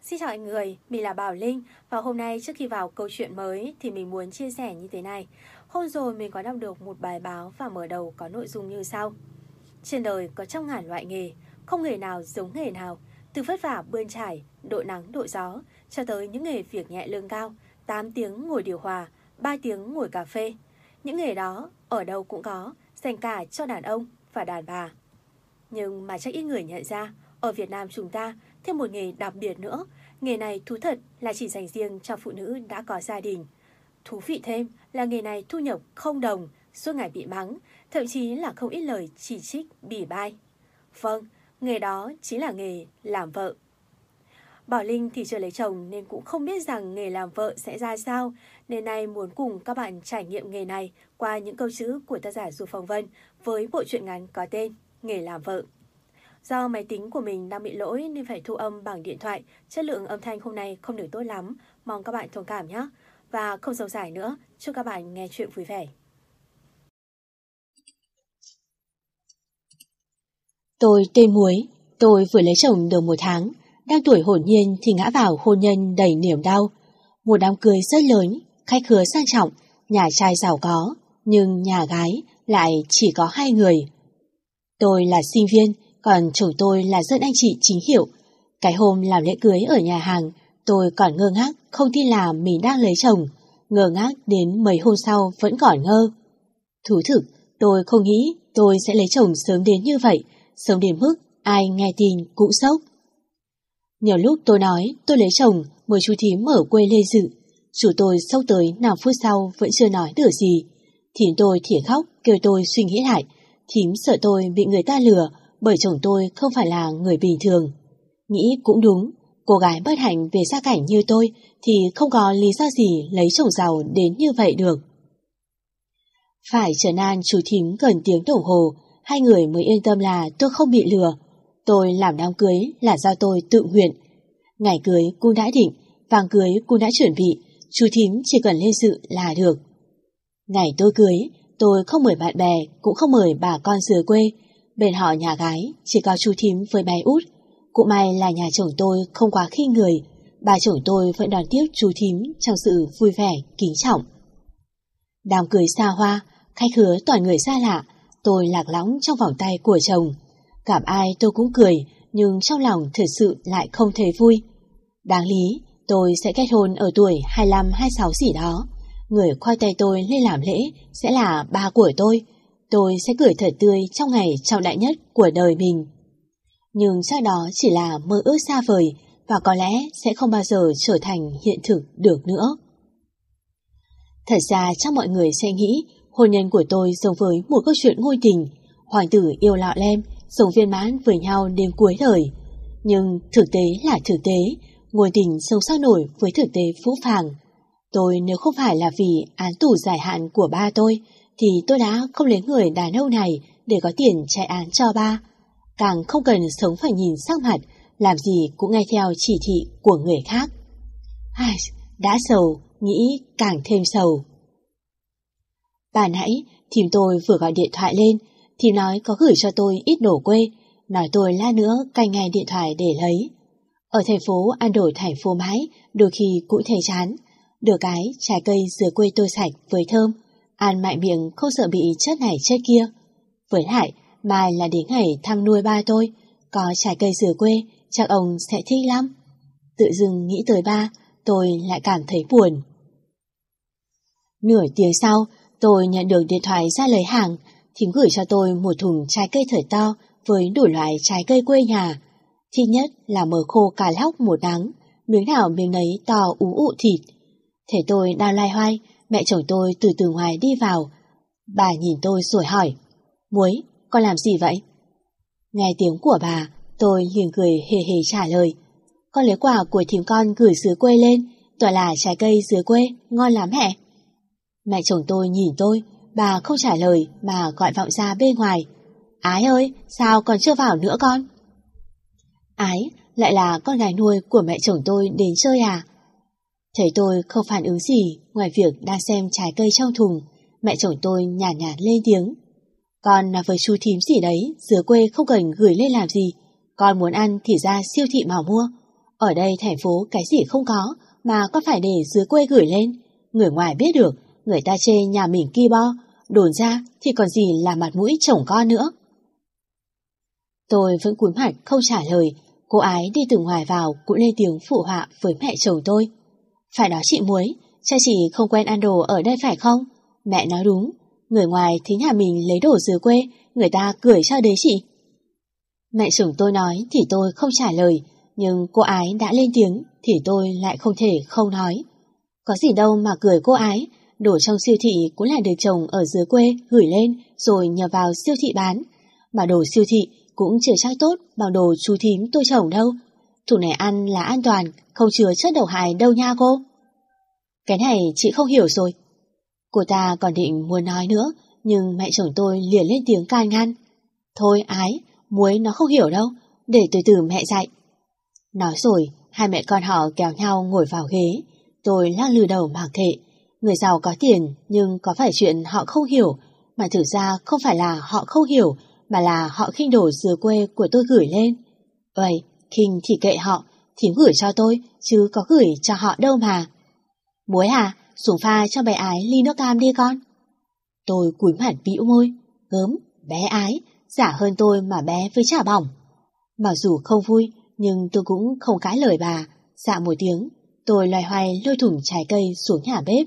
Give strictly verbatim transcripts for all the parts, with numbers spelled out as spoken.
Xin chào mọi người, mình là Bảo Linh và hôm nay trước khi vào câu chuyện mới thì mình muốn chia sẻ như thế này. Hôm rồi mình có đọc được một bài báo và mở đầu có nội dung như sau. Trên đời có trăm ngàn loại nghề, không nghề nào giống nghề nào, từ vất vả bươn trải, đội nắng đội gió cho tới những nghề việc nhẹ lương cao, tám tiếng ngồi điều hòa, ba tiếng ngồi cà phê. Những nghề đó ở đâu cũng có, dành cả cho đàn ông và đàn bà. Nhưng mà chắc ít người nhận ra, ở Việt Nam chúng ta thêm một nghề đặc biệt nữa. Nghề này thú thật là chỉ dành riêng cho phụ nữ đã có gia đình. Thú vị thêm là nghề này thu nhập không đồng, suốt ngày bị mắng, thậm chí là không ít lời chỉ trích, bỉ bai. Vâng, nghề đó chính là nghề làm vợ. Bảo Linh thì chưa lấy chồng nên cũng không biết rằng nghề làm vợ sẽ ra sao, nên nay muốn cùng các bạn trải nghiệm nghề này qua những câu chữ của tác giả Du Phong Vân với bộ truyện ngắn có tên Nghề làm vợ. Do máy tính của mình đang bị lỗi nên phải thu âm bằng điện thoại, chất lượng âm thanh hôm nay không được tốt lắm, mong các bạn thông cảm nhé. Và không dòng dài nữa, chúc các bạn nghe chuyện vui vẻ. Tôi tên Muối, tôi vừa lấy chồng được một tháng, đang tuổi hồn nhiên thì ngã vào hôn nhân đầy niềm đau. Một đám cưới rất lớn, khách khứa sang trọng, nhà trai giàu có, nhưng nhà gái lại chỉ có hai người. Tôi là sinh viên, còn chồng tôi là dân anh chị chính hiệu. Cái hôm làm lễ cưới ở nhà hàng, tôi còn ngơ ngác không tin là mình đang lấy chồng, ngơ ngác đến mấy hôm sau vẫn còn ngơ. Thú thực, tôi không nghĩ tôi sẽ lấy chồng sớm đến như vậy, sớm đến mức ai nghe tin cũng sốc. Nhiều lúc tôi nói tôi lấy chồng, mời chú thím ở quê lên dự. Chú tôi sốc tới năm phút sau vẫn chưa nói được gì. Thím tôi thì khóc kêu tôi suy nghĩ lại. Thím sợ tôi bị người ta lừa bởi chồng tôi không phải là người bình thường. Nghĩ cũng đúng, cô gái bất hạnh về gia cảnh như tôi thì không có lý do gì lấy chồng giàu đến như vậy được. Phải trấn an chú thím gần tiếng đồng hồ, hai người mới yên tâm là tôi không bị lừa. Tôi làm đám cưới là do tôi tự nguyện. Ngày cưới cũng đã định, vàng cưới cũng đã chuẩn bị, chú thím chỉ cần lên dự là được. Ngày tôi cưới, tôi không mời bạn bè, cũng không mời bà con dưới quê. Bên họ nhà gái chỉ có chú thím với bé út. Cũng may là nhà chồng tôi không quá khinh người, bà chồng tôi vẫn đón tiếp chú thím trong sự vui vẻ, kính trọng. Đám cưới xa hoa, khách khứa toàn người xa lạ, tôi lạc lõng trong vòng tay của chồng. Gặp ai tôi cũng cười, nhưng trong lòng thật sự lại không thấy vui. Đáng lý, tôi sẽ kết hôn ở tuổi hai mươi lăm hai mươi sáu gì đó. Người khoai tay tôi lên làm lễ sẽ là ba của tôi. Tôi sẽ cười thật tươi trong ngày trọng đại nhất của đời mình. Nhưng chắc đó chỉ là mơ ước xa vời và có lẽ sẽ không bao giờ trở thành hiện thực được nữa. Thật ra chắc mọi người sẽ nghĩ hôn nhân của tôi giống với một câu chuyện ngôi tình, hoàng tử yêu lọ lem, sống viên mãn với nhau đến cuối đời. Nhưng thực tế là thực tế, ngôi tình sống sao nổi với thực tế phũ phàng. Tôi nếu không phải là vì án tù dài hạn của ba tôi, thì tôi đã không lấy người đàn ông này để có tiền chạy án cho ba. Càng không cần sống phải nhìn sắc mặt, làm gì cũng nghe theo chỉ thị của người khác. Ai, đã sầu, nghĩ càng thêm sầu. Bà nãy, thím tôi vừa gọi điện thoại lên, thím nói có gửi cho tôi ít đồ quê, nói tôi lát nữa canh nghe điện thoại để lấy. Ở thành phố ăn đổi thành phố mãi, đôi khi cũng thấy chán. Được cái trái cây dưới quê tôi sạch với thơm, ăn mại miệng không sợ bị chất này chất kia. Với lại, mai là đến ngày thăm nuôi ba tôi, có trái cây dưới quê, chắc ông sẽ thích lắm. Tự dưng nghĩ tới ba, tôi lại cảm thấy buồn. Nửa tiếng sau, tôi nhận được điện thoại ra lấy hàng, thím gửi cho tôi một thùng trái cây thở to với đủ loại trái cây quê nhà. Thích nhất là mớ khô cà lóc một nắng, miếng nào miếng nấy to ú ụ thịt. Thế tôi đang loay hoay, mẹ chồng tôi từ từ ngoài đi vào. Bà nhìn tôi rồi hỏi, Muối, con làm gì vậy? Nghe tiếng của bà, tôi liền cười hề hề trả lời, con lấy quà của thím con gửi dưới quê lên, toàn là trái cây dưới quê, ngon lắm mẹ. Mẹ chồng tôi nhìn tôi, bà không trả lời mà gọi vọng ra bên ngoài, Ái ơi, sao còn chưa vào nữa con? Ái lại là con gái nuôi của mẹ chồng tôi đến chơi à? Thấy tôi không phản ứng gì ngoài việc đang xem trái cây trong thùng, mẹ chồng tôi nhàn nhạt, nhạt lên tiếng. Con là với chú thím gì đấy, dưới quê không cần gửi lên làm gì. Con muốn ăn thì ra siêu thị mà mua. Ở đây thành phố cái gì không có mà có phải để dưới quê gửi lên. Người ngoài biết được, người ta chê nhà mình ki bo, đồn ra thì còn gì là mặt mũi chồng con nữa. Tôi vẫn cúi mặt không trả lời. Cô ái đi từ ngoài vào cũng lên tiếng phụ họa với mẹ chồng tôi. Phải đó chị Muối, cha chị không quen ăn đồ ở đây phải không? Mẹ nói đúng, người ngoài thấy nhà mình lấy đồ dưới quê, người ta cười cho đấy chị. Mẹ chồng tôi nói thì tôi không trả lời, nhưng cô ái đã lên tiếng thì tôi lại không thể không nói. Có gì đâu mà cười cô ái, đồ trong siêu thị cũng là được chồng ở dưới quê gửi lên rồi nhờ vào siêu thị bán. Mà đồ siêu thị cũng chưa chắc tốt bằng đồ chú thím tôi trồng đâu. Thủ này ăn là an toàn, không chứa chất độc hại đâu nha cô. Cái này chị không hiểu rồi. Cô ta còn định muốn nói nữa, nhưng mẹ chồng tôi liền lên tiếng can ngăn. Thôi Ái, Muối nó không hiểu đâu, để từ từ mẹ dạy. Nói rồi, hai mẹ con họ kéo nhau ngồi vào ghế. Tôi lắc lư đầu mặc kệ. Người giàu có tiền, nhưng có phải chuyện họ không hiểu, mà thực ra không phải là họ không hiểu, mà là họ khinh đổ dưới quê của tôi gửi lên. Vậy, khinh thì kệ họ, thím gửi cho tôi, chứ có gửi cho họ đâu mà. Muối à, xuống pha cho bé Ái ly nước cam đi con. Tôi cúi mặt bĩu môi, gớm, bé Ái, giả hơn tôi mà bé với chả bỏng. Mặc dù không vui, nhưng tôi cũng không cãi lời bà. Dạ một tiếng, tôi loay hoay lôi thùng trái cây xuống nhà bếp.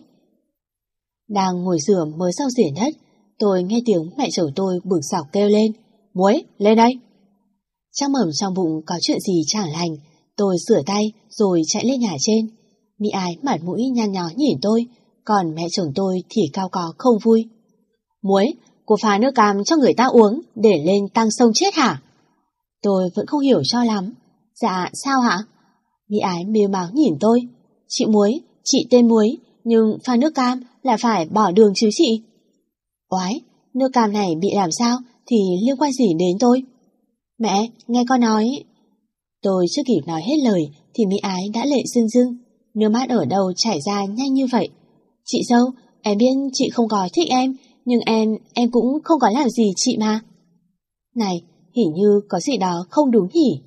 Đang ngồi rửa mới rau rỉa đất, tôi nghe tiếng mẹ chồng tôi bực dọc kêu lên. Muối, lên đây. Chắc mẩm trong bụng có chuyện gì chẳng lành, tôi rửa tay rồi chạy lên nhà trên. Mỹ Ái mặt mũi nhăn nhó nhìn tôi, còn mẹ chồng tôi thì cao có không vui. Muối, cô pha nước cam cho người ta uống để lên tăng sông chết hả? Tôi vẫn không hiểu cho lắm. Dạ, sao hả? Mỹ Ái mếu máo nhìn tôi. Chị Muối, chị tên Muối, nhưng pha nước cam là phải bỏ đường chứ chị? Oái, nước cam này bị làm sao thì liên quan gì đến tôi? Mẹ, nghe con nói... Tôi chưa kịp nói hết lời thì Mỹ Ái đã lệ rưng rưng, nước mắt ở đâu chảy ra nhanh như vậy. Chị dâu, em biết chị không có thích em, nhưng em, em cũng không có làm gì chị mà. Này, hình như có gì đó không đúng nhỉ?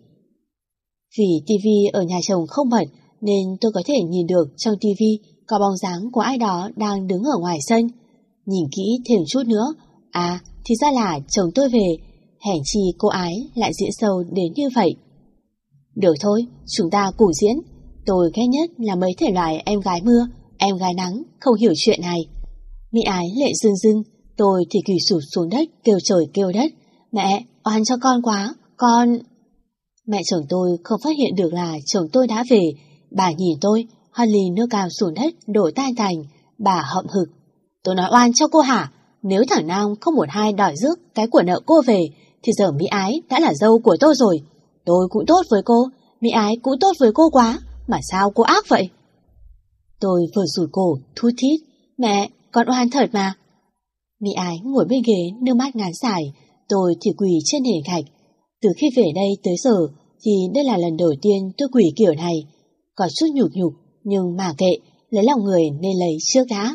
Vì tivi ở nhà chồng không bật nên tôi có thể nhìn được trong tivi có bóng dáng của ai đó đang đứng ở ngoài sân. Nhìn kỹ thêm chút nữa, à, thì ra là chồng tôi về, hèn chi cô Ái lại diễn sâu đến như vậy. Được thôi, chúng ta cùng diễn. Tôi ghét nhất là mấy thể loại em gái mưa, em gái nắng, không hiểu chuyện này. Mỹ Ái lệ rưng rưng, tôi thì quỳ sụp xuống đất kêu trời kêu đất. Mẹ, oan cho con quá, con... Mẹ chồng tôi không phát hiện được là chồng tôi đã về. Bà nhìn tôi, hất ly nước cam xuống đất đổ tan tành. Bà hậm hực. Tôi nói oan cho cô hả? Nếu thằng Nam không một hai đòi rước cái của nợ cô về, thì giờ Mỹ Ái đã là dâu của tôi rồi. Tôi cũng tốt với cô, Mỹ Ái cũng tốt với cô quá, mà sao cô ác vậy? Tôi vừa rụt cổ, thút thít. Mẹ, con oan thật mà. Mỹ Ái ngồi bên ghế, nước mắt ngán dài. Tôi thì quỳ trên nền gạch. Từ khi về đây tới giờ thì đây là lần đầu tiên tôi quỳ kiểu này. Có chút nhục nhục, nhưng mà kệ, lấy lòng người nên lấy trước đã.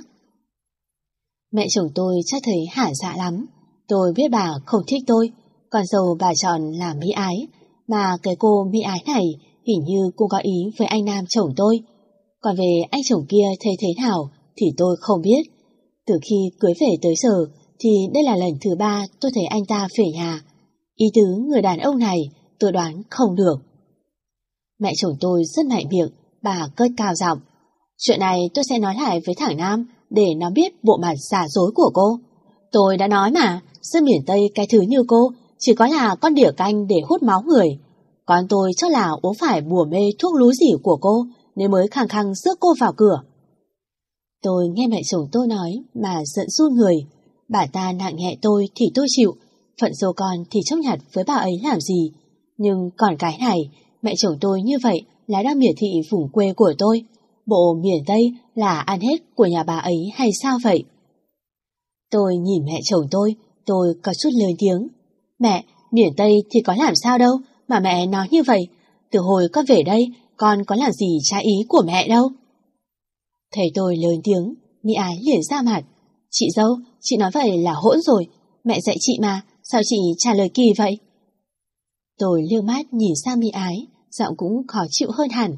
Mẹ chồng tôi chắc thấy hả dạ lắm. Tôi biết bà không thích tôi, còn dâu bà chọn là Mỹ Ái. Mà cái cô Mỹ Ái này hình như cũng có ý với anh Nam chồng tôi. Còn về anh chồng kia thấy thế nào thì tôi không biết. Từ khi cưới về tới giờ thì đây là lần thứ ba tôi thấy anh ta về nhà. Ý tứ người đàn ông này tôi đoán không được. Mẹ chồng tôi rất mạnh miệng, bà cất cao giọng. Chuyện này tôi sẽ nói lại với thằng Nam để nó biết bộ mặt giả dối của cô. Tôi đã nói mà, dân miền Tây cái thứ như cô chỉ có là con đỉa canh để hút máu người. Còn tôi chắc là uống phải bùa mê thuốc lú gì của cô nên mới khăng khăng rước cô vào cửa. Tôi nghe mẹ chồng tôi nói mà giận run người. Bà ta nặng nhẹ tôi thì tôi chịu, phận dâu con thì chấp nhặt với bà ấy làm gì. Nhưng còn cái này, mẹ chồng tôi như vậy là đang miệt thị vùng quê của tôi. Bộ miền Tây là ăn hết của nhà bà ấy hay sao vậy? Tôi nhìn mẹ chồng tôi, tôi có chút lớn tiếng. Mẹ, miền Tây thì có làm sao đâu mà mẹ nói như vậy. Từ hồi con về đây, con có làm gì trái ý của mẹ đâu. Thấy tôi lớn tiếng, Mỹ Ái liền ra mặt. Chị dâu, chị nói vậy là hỗn rồi. Mẹ dạy chị mà, sao chị trả lời kỳ vậy? Tôi liếc mắt nhìn sang Mỹ Ái, giọng cũng khó chịu hơn hẳn.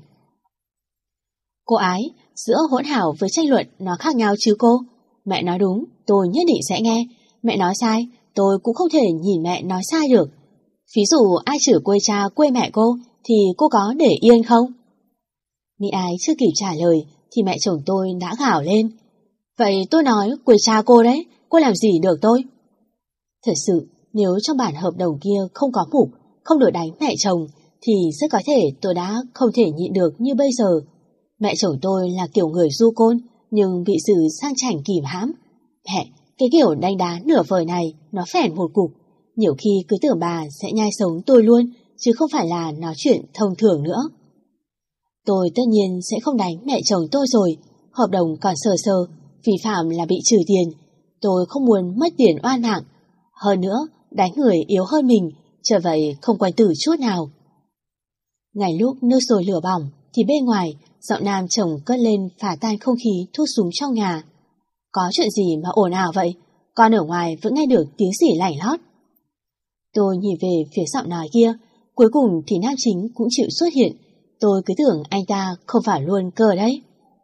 Cô ái, giữa hỗn hảo với tranh luận nó khác nhau chứ cô. Mẹ nói đúng, tôi nhất định sẽ nghe. Mẹ nói sai, tôi cũng không thể nhìn mẹ nói sai được. Ví dụ ai chửi quê cha quê mẹ cô, thì cô có để yên không? Mỹ Ái chưa kịp trả lời, thì mẹ chồng tôi đã gào lên. Vậy tôi nói quê cha cô đấy, cô làm gì được tôi? Thật sự, nếu trong bản hợp đồng kia không có mục, không được đánh mẹ chồng, thì rất có thể tôi đã không thể nhịn được như bây giờ. Mẹ chồng tôi là kiểu người du côn, nhưng bị sự sang chảnh kìm hãm. Mẹ, cái kiểu đánh đá nửa vời này, nó phẻn một cục. Nhiều khi cứ tưởng bà sẽ nhai sống tôi luôn, chứ không phải là nói chuyện thông thường nữa. Tôi tất nhiên sẽ không đánh mẹ chồng tôi rồi, hợp đồng còn sờ sờ, vi phạm là bị trừ tiền. Tôi không muốn mất tiền oan mạng. Hơn nữa, đánh người yếu hơn mình, trở vậy không quay tử chút nào. Ngay lúc nước sôi lửa bỏng, thì bên ngoài, giọng nam chồng cất lên phá tan không khí thuốc súng trong nhà. Có chuyện gì mà ồn ào vậy? Con ở ngoài vẫn nghe được tiếng xỉ lảnh lót. Tôi nhìn về phía giọng nói kia, cuối cùng thì nam chính cũng chịu xuất hiện. Tôi cứ tưởng anh ta không phải luôn cơ đấy.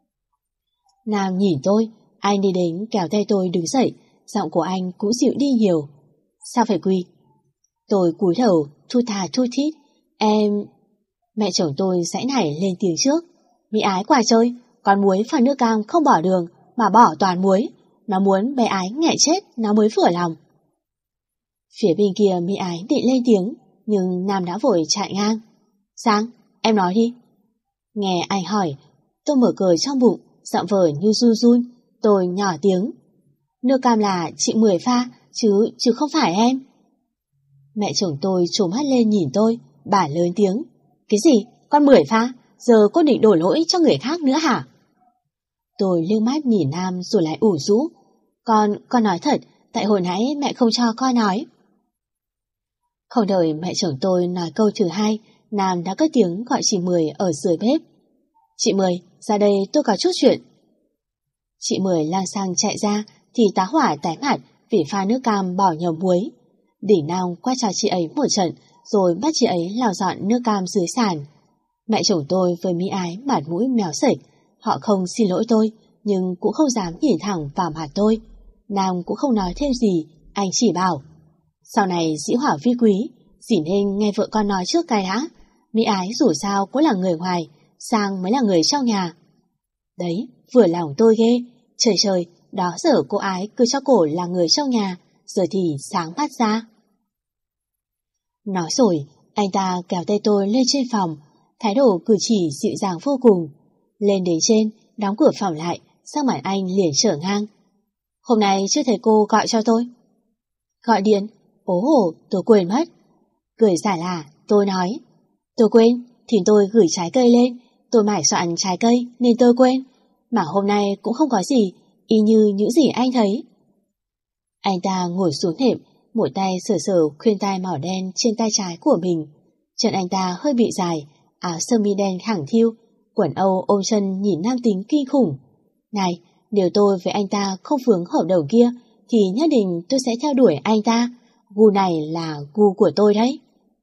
Nam nhìn tôi, anh đi đến kéo tay tôi đứng dậy, giọng của anh cũng dịu đi nhiều. Sao phải quỳ? Tôi cúi đầu, thu thà thu thít. Em... Mẹ chồng tôi giãy nảy lên tiếng trước. Mỹ Ái qua chơi, con muối pha nước cam không bỏ đường, mà bỏ toàn muối. Nó muốn bé Ái nghẹn chết, nó mới vừa lòng. Phía bên kia Mỹ Ái định lên tiếng, nhưng Nam đã vội chạy ngang. Giang, em nói đi. Nghe anh hỏi, tôi mở cười trong bụng, giọng vờ như run run. Tôi nhỏ tiếng. Nước cam là chị Mười pha, chứ chứ không phải em. Mẹ chồng tôi trố mắt lên nhìn tôi, bà lớn tiếng. Cái gì? Con Mười pha? Giờ cô định đổ lỗi cho người khác nữa hả? Tôi liếc mắt nhìn Nam rồi lại ủ rũ. Con, con nói thật, tại hồi nãy mẹ không cho con nói. Không đợi mẹ chồng tôi nói câu thứ hai, Nam đã cất tiếng gọi chị Mười ở dưới bếp. Chị Mười, ra đây tôi có chút chuyện. Chị Mười lang sang chạy ra thì tá hỏa tái mặt vì pha nước cam bỏ nhầm muối. Đỉnh Nam quay cho chị ấy một trận rồi bắt chị ấy lau dọn nước cam dưới sàn. Mẹ chồng tôi với Mỹ Ái mặt mũi méo sệch. Họ không xin lỗi tôi, nhưng cũng không dám nhìn thẳng vào mặt tôi. Nam cũng không nói thêm gì, anh chỉ bảo. Sau này dĩ hỏa vi quý, dĩ nên nghe vợ con nói trước cái đã. Mỹ Ái dù sao cũng là người ngoài, Sang mới là người trong nhà. Đấy, vừa lòng tôi ghê. Trời trời, đó giờ cô Ái cứ cho cổ là người trong nhà, giờ thì sáng mắt ra. Nói rồi, anh ta kéo tay tôi lên trên phòng, thái độ cử chỉ dịu dàng vô cùng. Lên đến trên, đóng cửa phòng lại, sang mặt anh liền trở ngang. Hôm nay chưa thấy cô gọi cho tôi. Gọi điện? Ố hồ, tôi quên mất. Cười giải là, tôi nói. Tôi quên, thì tôi gửi trái cây lên, tôi mải soạn trái cây nên tôi quên. Mà hôm nay cũng không có gì, y như những gì anh thấy. Anh ta ngồi xuống nệm, một tay sờ sờ khuyên tai màu đen trên tay trái của mình. Chân anh ta hơi bị dài, áo sơ mi đen thẳng thiu, quần Âu ôm chân nhìn nam tính kinh khủng. Này, nếu tôi với anh ta không vướng hợp đồng kia, thì nhất định tôi sẽ theo đuổi anh ta. Gu này là gu của tôi đấy.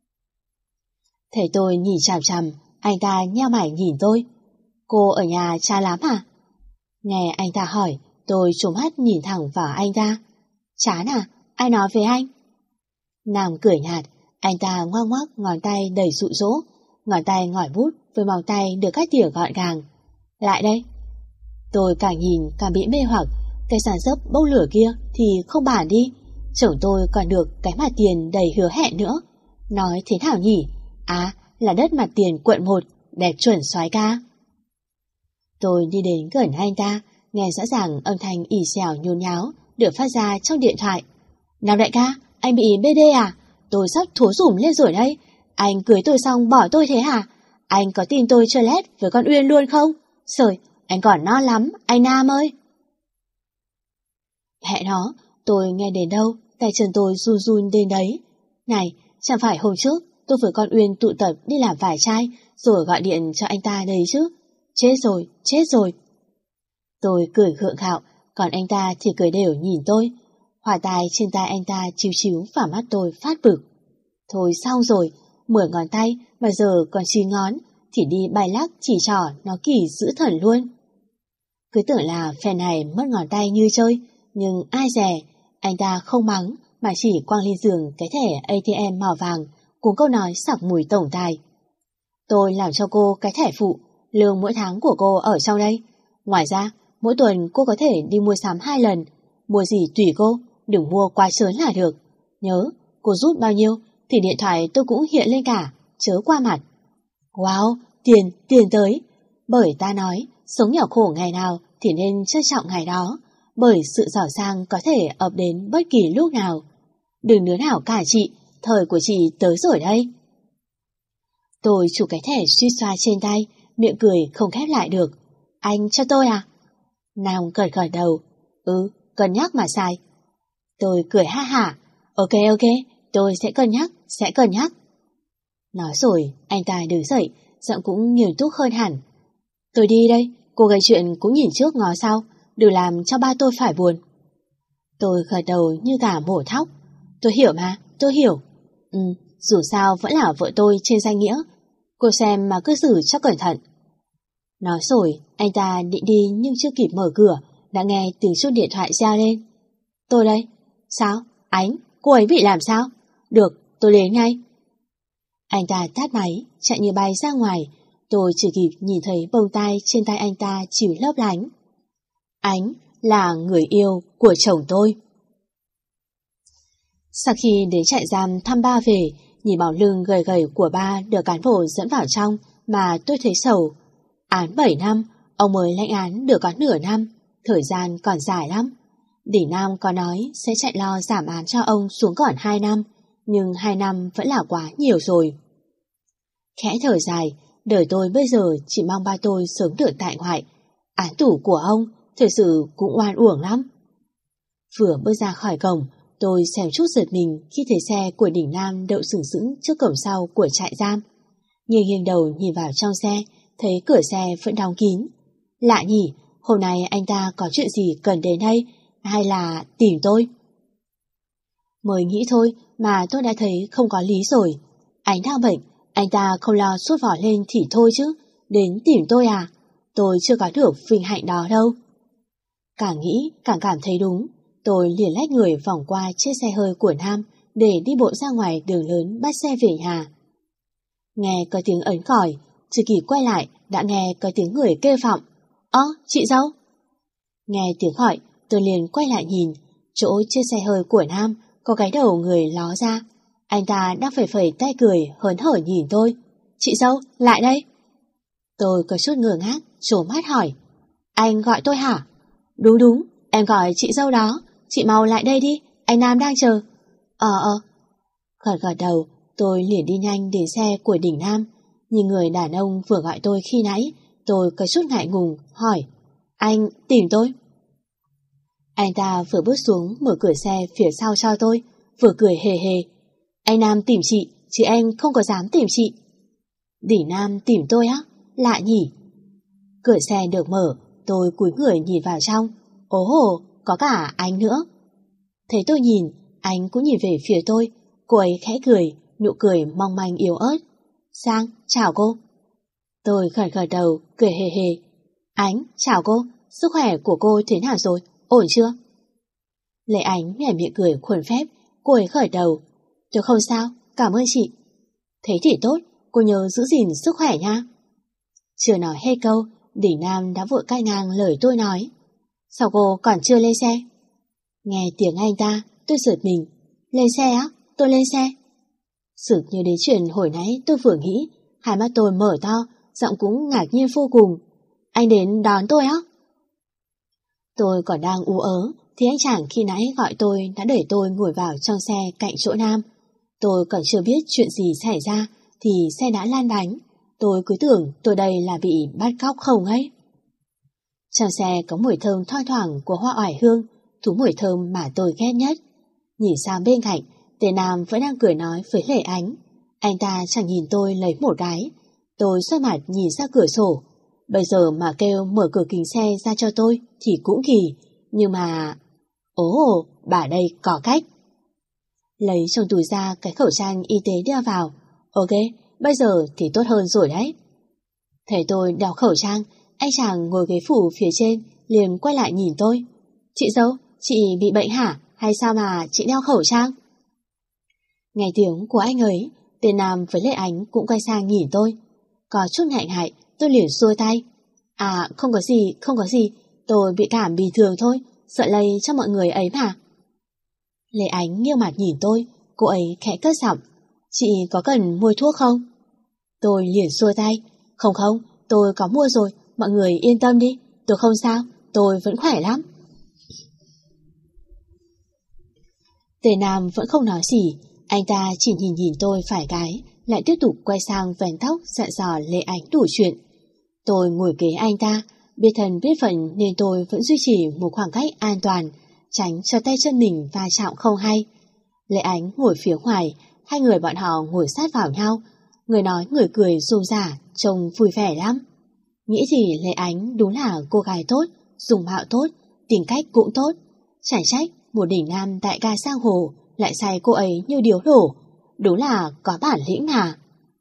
Thấy tôi nhìn chằm chằm, anh ta nheo mày nhìn tôi. Cô ở nhà chán lắm à? Nghe anh ta hỏi, tôi trố mắt nhìn thẳng vào anh ta. Chán à? Ai nói với anh? Nam cười nhạt, anh ta ngoắc ngoắc ngón tay đầy dụ dỗ, ngón tay ngòi bút với móng tay được cắt tỉa gọn gàng. Lại đây. Tôi càng nhìn càng bị mê hoặc, cái sàn dấp bốc lửa kia thì không bàn đi. Chồng tôi còn được cái mặt tiền đầy hứa hẹn nữa. Nói thế nào nhỉ? À, là đất mặt tiền quận một, đẹp chuẩn soái ca. Tôi đi đến gần anh ta, nghe rõ ràng âm thanh ì xèo nhốn nháo được phát ra trong điện thoại. Nào đại ca, anh bị bê đê à? Tôi sắp thúa rủm lên rồi đây. Anh cưới tôi xong bỏ tôi thế hả? Anh có tin tôi chơi lét với con Uyên luôn không? Trời, anh còn non lắm, anh Nam ơi. Mẹ nó, tôi nghe đến đâu, tay chân tôi run run đến đấy. Này, chẳng phải hôm trước tôi với con Uyên tụ tập đi làm vải chai rồi gọi điện cho anh ta đấy chứ. Chết rồi, chết rồi. Tôi cười gượng gạo, còn anh ta thì cười đều nhìn tôi. Hỏa tài trên tay anh ta chiếu chiếu vào mắt tôi phát bực. Thôi xong rồi, mười ngón tay mà giờ còn chín ngón, thì đi bay lắc chỉ trỏ nó kỳ dữ thần luôn. Cứ tưởng là phe này mất ngón tay như chơi, nhưng ai dè, anh ta không mắng mà chỉ quăng lên giường cái thẻ a tê em màu vàng cùng câu nói sặc mùi tổng tài. Tôi làm cho cô cái thẻ phụ, lương mỗi tháng của cô ở trong đây. Ngoài ra, mỗi tuần cô có thể đi mua sắm hai lần, mua gì tùy cô, đừng mua quá sớm là được. Nhớ, cô rút bao nhiêu thì điện thoại tôi cũng hiện lên cả, chớ qua mặt. Wow, tiền, tiền tới. Bởi ta nói, sống nghèo khổ ngày nào thì nên trân trọng ngày đó, bởi sự giàu sang có thể ập đến bất kỳ lúc nào. Đừng đứa nào cả chị, thời của chị tới rồi đây. Tôi chụp cái thẻ suy xoa trên tay, miệng cười không khép lại được. Anh cho tôi à? Nam gật gật đầu. Ừ, cân nhắc mà sai. Tôi cười ha hả. Ok ok, tôi sẽ cân nhắc, sẽ cân nhắc. Nói rồi, anh ta đứng dậy, giọng cũng nghiêm túc hơn hẳn. Tôi đi đây, cô gây chuyện cũng nhìn trước ngó sau, đừng làm cho ba tôi phải buồn. Tôi gật đầu như gà mổ thóc. Tôi hiểu mà, tôi hiểu. Ừ, dù sao vẫn là vợ tôi trên danh nghĩa. Cô xem mà cứ xử cho cẩn thận. Nói rồi, anh ta định đi nhưng chưa kịp mở cửa, đã nghe tiếng chuông điện thoại reo lên. Tôi đây. Sao? Ánh, cô ấy bị làm sao? Được, tôi đến ngay. Anh ta tắt máy, chạy như bay ra ngoài. Tôi chỉ kịp nhìn thấy bông tai trên tay anh ta chịu lấp lánh. Ánh là người yêu của chồng tôi. Sau khi đến trại giam thăm ba về, nhìn bóng lưng gầy gầy của ba được cán bộ dẫn vào trong mà tôi thấy sầu. Án bảy năm, ông mới lãnh án được có nửa năm, thời gian còn dài lắm. Đỉnh Nam có nói sẽ chạy lo giảm án cho ông xuống còn hai năm, nhưng hai năm vẫn là quá nhiều rồi. Khẽ thở dài, đời tôi bây giờ chỉ mong ba tôi sớm được tại ngoại. Án tù của ông thực sự cũng oan uổng lắm. Vừa bước ra khỏi cổng, tôi xem chút giật mình khi thấy xe của Đỉnh Nam đậu sừng sững trước cổng sau của trại giam. Nghiêng nghiêng đầu nhìn vào trong xe, thấy cửa xe vẫn đóng kín. Lạ nhỉ, hôm nay anh ta có chuyện gì cần đến đây, hay là tìm tôi? Mới nghĩ thôi mà tôi đã thấy không có lý rồi. Anh đang bệnh, anh ta không lo sốt vỏ lên thì thôi chứ, đến tìm tôi à? Tôi chưa có được vinh hạnh đó đâu. Càng nghĩ càng cảm thấy đúng. Tôi liền lách người vòng qua chiếc xe hơi của Nam để đi bộ ra ngoài đường lớn bắt xe về nhà. Nghe có tiếng ấn còi, chưa kịp quay lại đã nghe có tiếng người kêu vọng. Ơ, chị dâu! Nghe tiếng gọi, tôi liền quay lại nhìn, chỗ chiếc xe hơi của Nam có cái đầu người ló ra. Anh ta đang phẩy phẩy tay cười hớn hở nhìn tôi. Chị dâu, lại đây! Tôi có chút ngơ ngác, trố mắt hỏi. Anh gọi tôi hả? Đúng đúng, em gọi chị dâu đó. Chị mau lại đây đi, anh Nam đang chờ. Ờ ờ. Gật gật đầu, tôi liền đi nhanh đến xe của Đỉnh Nam. Nhìn người đàn ông vừa gọi tôi khi nãy, tôi có chút ngại ngùng, hỏi. Anh tìm tôi? Anh ta vừa bước xuống mở cửa xe phía sau cho tôi, vừa cười hề hề. Anh Nam tìm chị, chứ anh không có dám tìm chị. Đỉnh Nam tìm tôi á? Lạ nhỉ? Cửa xe được mở, tôi cúi người nhìn vào trong. Ố hồ, có cả anh nữa. Thấy tôi nhìn, anh cũng nhìn về phía tôi. Cô ấy khẽ cười, nụ cười mong manh yếu ớt. Sang, chào cô. Tôi gật gật đầu, cười hề hề. Ánh, chào cô, sức khỏe của cô thế nào rồi, ổn chưa? Lệ Ánh mỉm miệng cười khuôn phép, cô ấy khởi đầu. Tôi không sao, cảm ơn chị. Thế thì tốt, cô nhớ giữ gìn sức khỏe nha. Chưa nói hết câu, Đỉnh Nam đã vội cắt ngang lời tôi nói. Sao cô còn chưa lên xe? Nghe tiếng anh ta, tôi giật mình. Lên xe á? Tôi lên xe. Sực nhớ đến chuyện hồi nãy tôi vừa nghĩ, hai mắt tôi mở to, giọng cũng ngạc nhiên vô cùng. Anh đến đón tôi á? Tôi còn đang ú ớ, thì anh chàng khi nãy gọi tôi đã để tôi ngồi vào trong xe cạnh chỗ Nam. Tôi còn chưa biết chuyện gì xảy ra, thì xe đã lăn bánh. Tôi cứ tưởng tôi đây là bị bắt cóc không ấy. Trong xe có mùi thơm thoang thoảng của hoa oải hương, thú mùi thơm mà tôi ghét nhất. Nhìn sang bên cạnh, tên Nam vẫn đang cười nói với Lệ Ánh. Anh ta chẳng nhìn tôi lấy một cái. Tôi xoay mặt nhìn ra cửa sổ. Bây giờ mà kêu mở cửa kính xe ra cho tôi thì cũng kỳ. Nhưng mà... Ồ, bà đây có cách. Lấy trong túi ra cái khẩu trang y tế đeo vào. Ok, bây giờ thì tốt hơn rồi đấy. Thấy tôi đeo khẩu trang, anh chàng ngồi ghế phủ phía trên liền quay lại nhìn tôi. Chị dâu, chị bị bệnh hả? Hay sao mà chị đeo khẩu trang? Nghe tiếng của anh ấy, tên Nam với Lệ Ánh cũng quay sang nhìn tôi. Có chút ngại ngại, tôi liền xua tay. À, không có gì, không có gì, tôi bị cảm bình thường thôi, sợ lây cho mọi người ấy mà. Lệ Ánh nghiêng mặt nhìn tôi, cô ấy khẽ cất giọng. Chị có cần mua thuốc không? Tôi liền xua tay. Không không, tôi có mua rồi, mọi người yên tâm đi, tôi không sao, tôi vẫn khỏe lắm. Tề Nam vẫn không nói gì, anh ta chỉ nhìn nhìn tôi phải cái, lại tiếp tục quay sang vén tóc dặn dò Lệ Ánh đủ chuyện. Tôi ngồi kế anh ta, biết thân biết phận nên tôi vẫn duy trì một khoảng cách an toàn, tránh cho tay chân mình va chạm không hay. Lệ Ánh ngồi phía ngoài, hai người bọn họ ngồi sát vào nhau, người nói người cười rôm rả, trông vui vẻ lắm. Nghĩ thì Lệ Ánh đúng là cô gái tốt, dùng mạo tốt, tính cách cũng tốt. Chẳng trách một đỉnh nam đại ca giang hồ lại say cô ấy như điếu đổ, đúng là có bản lĩnh mà.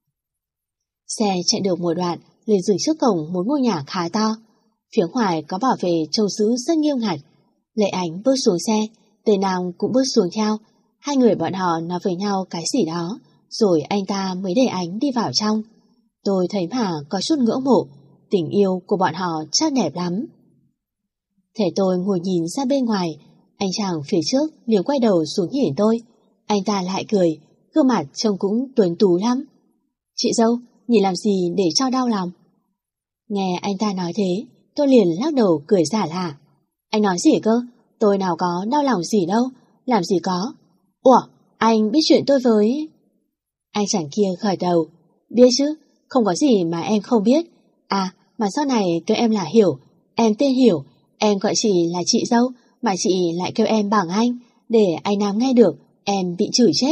Xe chạy được một đoạn, liền dừng trước cổng một ngôi nhà khá to. Phía ngoài có bảo vệ trông giữ rất nghiêm ngặt. Lệ Ánh bước xuống xe, Tề Nam cũng bước xuống theo. Hai người bọn họ nói với nhau cái gì đó, rồi anh ta mới để Ánh đi vào trong. Tôi thấy mà có chút ngưỡng mộ, tình yêu của bọn họ chắc đẹp lắm. Thế tôi ngồi nhìn ra bên ngoài, anh chàng phía trước liền quay đầu xuống nhìn tôi. Anh ta lại cười, gương mặt trông cũng tuấn tú lắm. Chị dâu, nhìn làm gì để cho đau lòng? Nghe anh ta nói thế, tôi liền lắc đầu cười giả lả. Anh nói gì cơ? Tôi nào có đau lòng gì đâu, làm gì có. Ủa, anh biết chuyện tôi với... Anh chàng kia khởi đầu. Biết chứ, không có gì mà em không biết. À, mà sau này kêu em là Hiểu, em tên Hiểu, em gọi chị là chị dâu, mà chị lại kêu em bằng anh, để anh Nam nghe được, em bị chửi chết.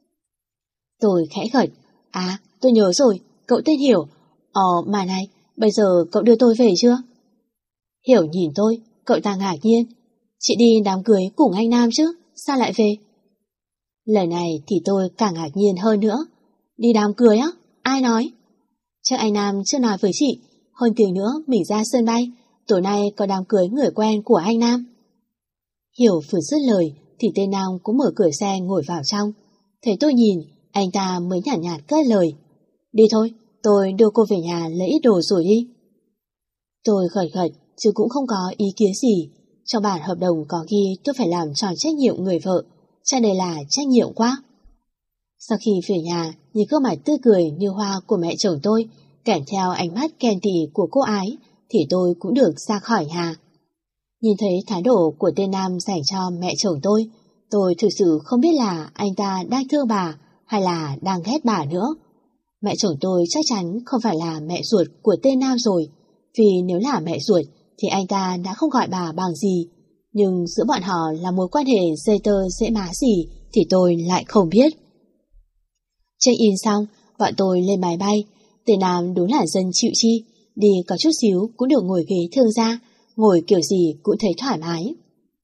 Tôi khẽ gật. À, tôi nhớ rồi, cậu tên Hiểu. Ờ, mà này, bây giờ cậu đưa tôi về chưa? Hiểu nhìn tôi, cậu ta ngạc nhiên. Chị đi đám cưới cùng anh Nam chứ, sao lại về? Lời này thì tôi càng ngạc nhiên hơn nữa. Đi đám cưới á? Ai nói? Chắc anh Nam chưa nói với chị, hơn tiếng nữa mình ra sân bay, tối nay có đám cưới người quen của anh Nam. Hiểu vừa dứt lời thì tên Nam cũng mở cửa xe ngồi vào trong. Thấy tôi nhìn, anh ta mới nhạt nhạt cất lời. Đi thôi, tôi đưa cô về nhà lấy ít đồ rồi đi. Tôi gật gật, chứ cũng không có ý kiến gì. Trong bản hợp đồng có ghi tôi phải làm tròn trách nhiệm người vợ, cho nên là trách nhiệm quá. Sau khi về nhà, nhìn gương mặt tươi cười như hoa của mẹ chồng tôi, kèm theo ánh mắt ghen tị của cô ái, thì tôi cũng được ra khỏi nhà. Nhìn thấy thái độ của tên Nam dành cho mẹ chồng tôi, tôi thực sự không biết là anh ta đang thương bà hay là đang ghét bà nữa. Mẹ chồng tôi chắc chắn không phải là mẹ ruột của tên Nam rồi, vì nếu là mẹ ruột thì anh ta đã không gọi bà bằng gì. Nhưng giữa bọn họ là mối quan hệ dây tơ dễ má gì thì tôi lại không biết. Check-in xong, bọn tôi lên máy bay. Tên Nam đúng là dân chịu chi, đi có chút xíu cũng được ngồi ghế thương gia, ngồi kiểu gì cũng thấy thoải mái.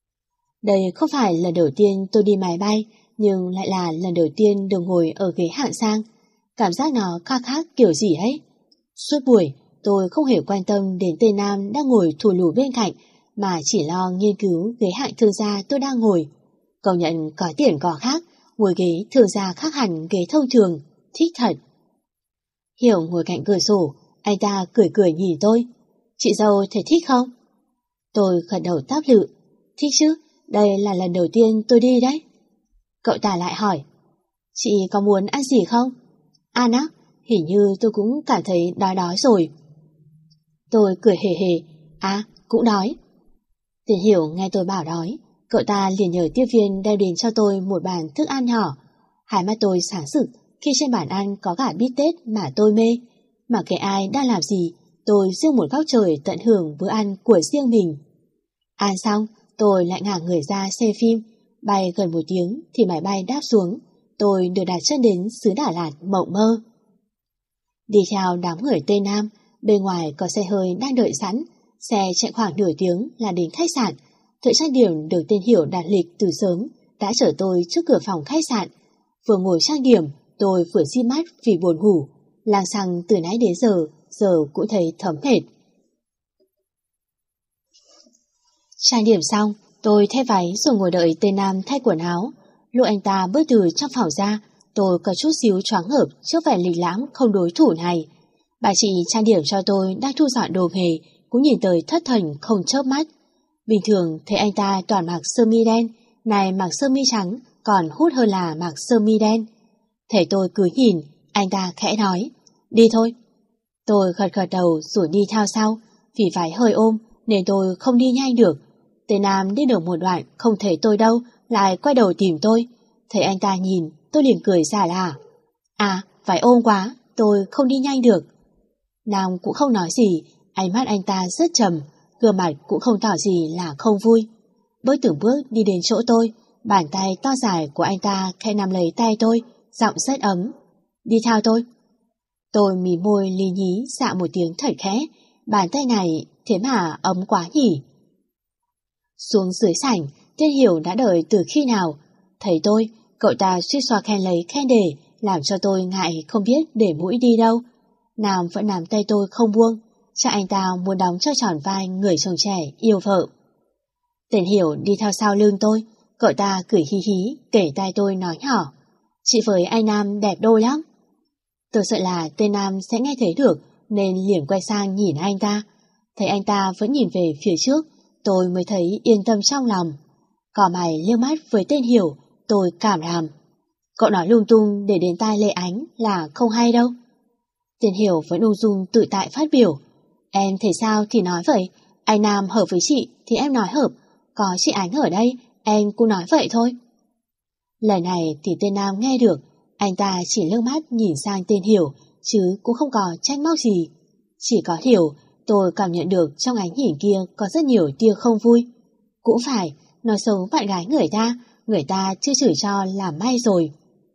Đây không phải lần đầu tiên tôi đi máy bay, nhưng lại là lần đầu tiên được ngồi ở ghế hạng sang. Cảm giác nó khác khác kiểu gì ấy. Suốt buổi, tôi không hề quan tâm đến tên Nam đang ngồi thù lù bên cạnh, mà chỉ lo nghiên cứu ghế hạng thương gia tôi đang ngồi. Công nhận có tiền có khác, ngồi ghế thương gia khác hẳn ghế thông thường, thích thật. Hiểu ngồi cạnh cửa sổ, anh ta cười cười nhìn tôi. Chị dâu thấy thích không? Tôi gật đầu táp lự. Thích chứ, đây là lần đầu tiên tôi đi đấy. Cậu ta lại hỏi, chị có muốn ăn gì không? Ăn á, hình như tôi cũng cảm thấy đói đói rồi. Tôi cười hề hề, à, cũng đói. Tiền Hiểu nghe tôi bảo đói, cậu ta liền nhờ tiếp viên đem đến cho tôi một bàn thức ăn nhỏ. Hai mắt tôi sáng rực khi trên bàn ăn có cả bít tết mà tôi mê. Mà kệ ai đang làm gì, tôi riêng một góc trời tận hưởng bữa ăn của riêng mình. Ăn xong, tôi lại ngả người ra xem phim. Bay gần một tiếng thì máy bay đáp xuống. Tôi được đặt chân đến xứ Đà Lạt mộng mơ. Đi theo đám người Tây Nam, bên ngoài có xe hơi đang đợi sẵn. Xe chạy khoảng nửa tiếng là đến khách sạn. Thợ trang điểm được tên Hiểu đặt lịch từ sớm đã chở tôi trước cửa phòng khách sạn. Vừa ngồi trang điểm, Tôi vừa díp mắt vì buồn ngủ, lang xăng từ nãy đến giờ, giờ cũng thấy thấm mệt. Trang điểm xong, tôi thay váy rồi ngồi đợi tên nam thay quần áo. Lúc anh ta bước từ trong phòng ra, tôi có chút xíu choáng ngợp trước vẻ lịch lãm không đối thủ này. Bà chị trang điểm cho tôi đang thu dọn đồ nghề cũng nhìn tới thất thần không chớp mắt. Bình thường thấy anh ta toàn mặc sơ mi đen, này mặc sơ mi trắng còn hút hơn là mặc sơ mi đen. Thấy tôi cứ nhìn, anh ta khẽ nói, đi thôi. Tôi gật gật đầu rồi đi theo sau, vì váy hơi ôm nên tôi không đi nhanh được. Tên nam đi được một đoạn không thấy tôi đâu, lại quay đầu tìm tôi. Thấy anh ta nhìn, tôi liền cười giả là, à, váy ôm quá, tôi không đi nhanh được. Nam cũng không nói gì, ánh mắt anh ta rất trầm, gương mặt cũng không tỏ gì là không vui. Bước từng bước đi đến chỗ tôi, bàn tay to dài của anh ta khẽ nắm lấy tay tôi, giọng rất ấm. Đi theo tôi. Tôi mí môi lí nhí dạ một tiếng thật khẽ, bàn tay này thế mà ấm quá nhỉ. Xuống dưới sảnh, Tên Hiểu đã đợi từ khi nào. Thấy tôi, cậu ta suýt xoa khen lấy khen để, làm cho tôi ngại không biết để mũi đi đâu. Nam vẫn nắm tay tôi không buông, chắc anh ta muốn đóng cho tròn vai người chồng trẻ yêu vợ. Tên Hiểu đi theo sau lưng tôi, cậu ta cười hí hí, kể tai tôi nói nhỏ. Chị với anh Nam đẹp đôi lắm. Tôi sợ là tên Nam sẽ nghe thấy được, nên liền quay sang nhìn anh ta. Thấy anh ta vẫn nhìn về phía trước, tôi mới thấy yên tâm trong lòng. Cỏ mày liếc mắt với Tên Hiểu, tôi cảm làm. Cậu nói lung tung để đến tai Lệ Ánh là không hay đâu. Tên Hiểu vẫn ung dung tự tại phát biểu. Em thấy sao thì nói vậy, anh Nam hợp với chị thì em nói hợp, có chị Ánh ở đây, em cũng nói vậy thôi. Lời này thì tên Nam nghe được, anh ta chỉ liếc mắt nhìn sang Tên Hiểu, chứ cũng không có trách móc gì. Chỉ có điều, tôi cảm nhận được trong ánh nhìn kia có rất nhiều tia không vui. Cũng phải, nói xấu bạn gái người ta, người ta chưa chửi cho là may rồi.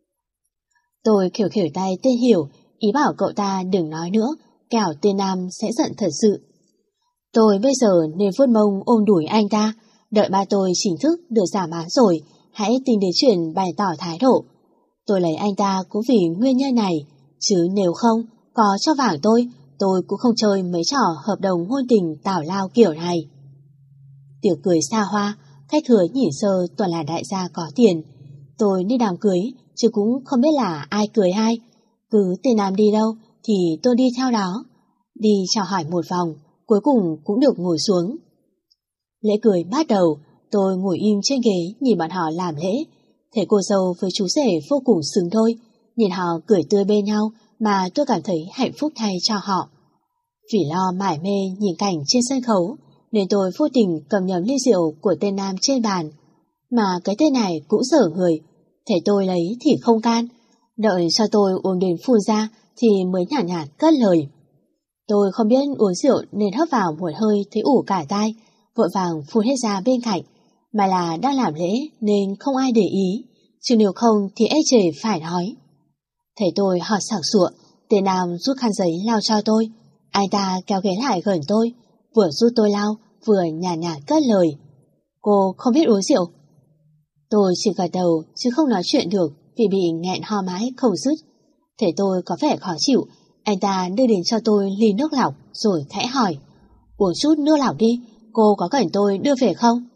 Tôi khều khều tay Tên Hiểu, ý bảo cậu ta đừng nói nữa, kẻo tên Nam sẽ giận thật sự. Tôi bây giờ nên vuốt mông ôm đuổi anh ta, đợi ba tôi chính thức được giảm án rồi, hãy tính đến chuyện bày tỏ thái độ. Tôi lấy anh ta cũng vì nguyên nhân này, chứ nếu không, có cho vàng tôi, tôi cũng không chơi mấy trò hợp đồng hôn tình tào lao kiểu này. Tiệc cười xa hoa, khách khứa nhìn sơ toàn là đại gia có tiền. Tôi đi đám cưới, chứ cũng không biết là ai cưới ai. Cứ tên Nam đi đâu thì tôi đi theo đó. Đi chào hỏi một vòng, cuối cùng cũng được ngồi xuống. Lễ cười bắt đầu, tôi ngồi im trên ghế nhìn bọn họ làm lễ. Thấy cô dâu với chú rể vô cùng xứng đôi, nhìn họ cười tươi bên nhau mà tôi cảm thấy hạnh phúc thay cho họ. Vì lo mải mê nhìn cảnh trên sân khấu, nên tôi vô tình cầm nhầm ly rượu của tên Nam trên bàn. Mà cái tên này cũng dở người, thấy tôi lấy thì không can, đợi cho tôi uống đến phun ra thì mới nhạt nhạt cất lời. Tôi không biết uống rượu nên hấp vào một hơi thấy ủ cả tai, vội vàng phun hết ra bên cạnh, mà là đang làm lễ nên không ai để ý, chứ nếu không thì ê chề phải nói. Thấy tôi hỏi sảng sụa, tên Nam rút khăn giấy lau cho tôi, anh ta kéo ghế lại gần tôi, vừa giúp tôi lau, vừa nhàn nhạt cất lời. Cô không biết uống rượu. Tôi chỉ gật đầu chứ không nói chuyện được vì bị nghẹn ho mãi không dứt. Thấy tôi có vẻ khó chịu, anh ta đưa đến cho tôi ly nước lọc rồi khẽ hỏi. Uống chút nước lọc đi, cô có cần tôi đưa về không?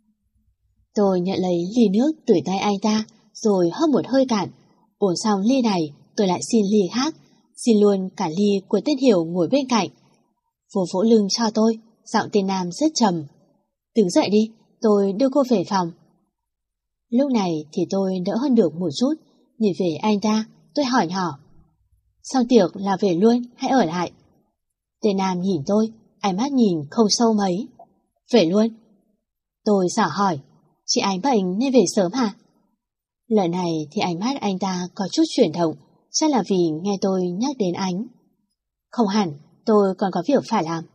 Tôi nhận lấy ly nước từ tay anh ta rồi hớp một hơi cạn. Uống xong ly này tôi lại xin ly khác, xin luôn cả ly của Tên Hiểu ngồi bên cạnh. Vỗ vỗ lưng cho tôi, giọng tên Nam rất trầm. Đứng dậy đi, tôi đưa cô về phòng. Lúc này thì tôi đỡ hơn được một chút, nhìn về anh ta, tôi hỏi nhỏ. Xong tiệc là về luôn hay ở lại? Tên Nam nhìn tôi, ánh mắt nhìn không sâu mấy. Về luôn. Tôi xỏ hỏi, chị Ánh bệnh nên về sớm hả? Lần này thì ánh mắt anh ta có chút chuyển động, chắc là vì nghe tôi nhắc đến Ánh. Không hẳn, tôi còn có việc phải làm.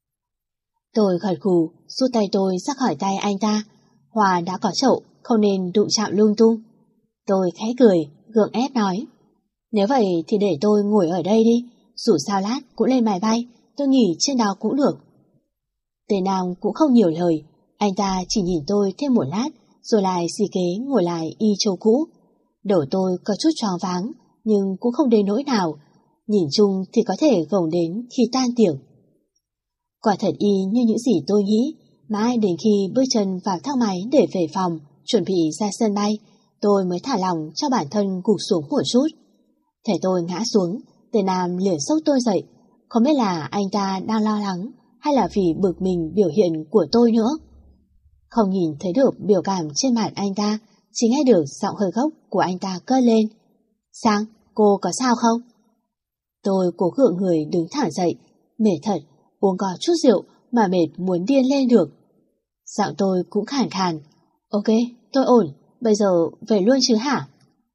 Tôi gật gù, rút tay tôi ra khỏi tay anh ta. Hòa đã có chậu, không nên đụng chạm lung tung. Tôi khẽ cười, gượng ép nói. Nếu vậy thì để tôi ngồi ở đây đi, dù sao lát cũng lên máy bay, tôi nghỉ trên đó cũng được. Tên Nam cũng không nhiều lời, anh ta chỉ nhìn tôi thêm một lát, rồi lại xì ghế ngồi lại y chỗ cũ. Đầu tôi có chút choáng váng, nhưng cũng không đến nỗi nào. Nhìn chung thì có thể gồng đến khi tan tiệc. Quả thật y như những gì tôi nghĩ, mãi đến khi bước chân vào thang máy để về phòng, chuẩn bị ra sân bay, tôi mới thả lỏng cho bản thân gục xuống một chút. Thấy tôi ngã xuống, tên nam liền xốc tôi dậy. Không biết là anh ta đang lo lắng hay là vì bực mình biểu hiện của tôi nữa. Không nhìn thấy được biểu cảm trên mặt anh ta, chỉ nghe được giọng hơi gốc của anh ta cất lên. Sang, cô có sao không? Tôi cố gượng người đứng thẳng dậy. Mệt thật, uống có chút rượu mà mệt muốn điên lên được. Giọng tôi cũng khàn khàn. Ok, tôi ổn, bây giờ về luôn chứ hả?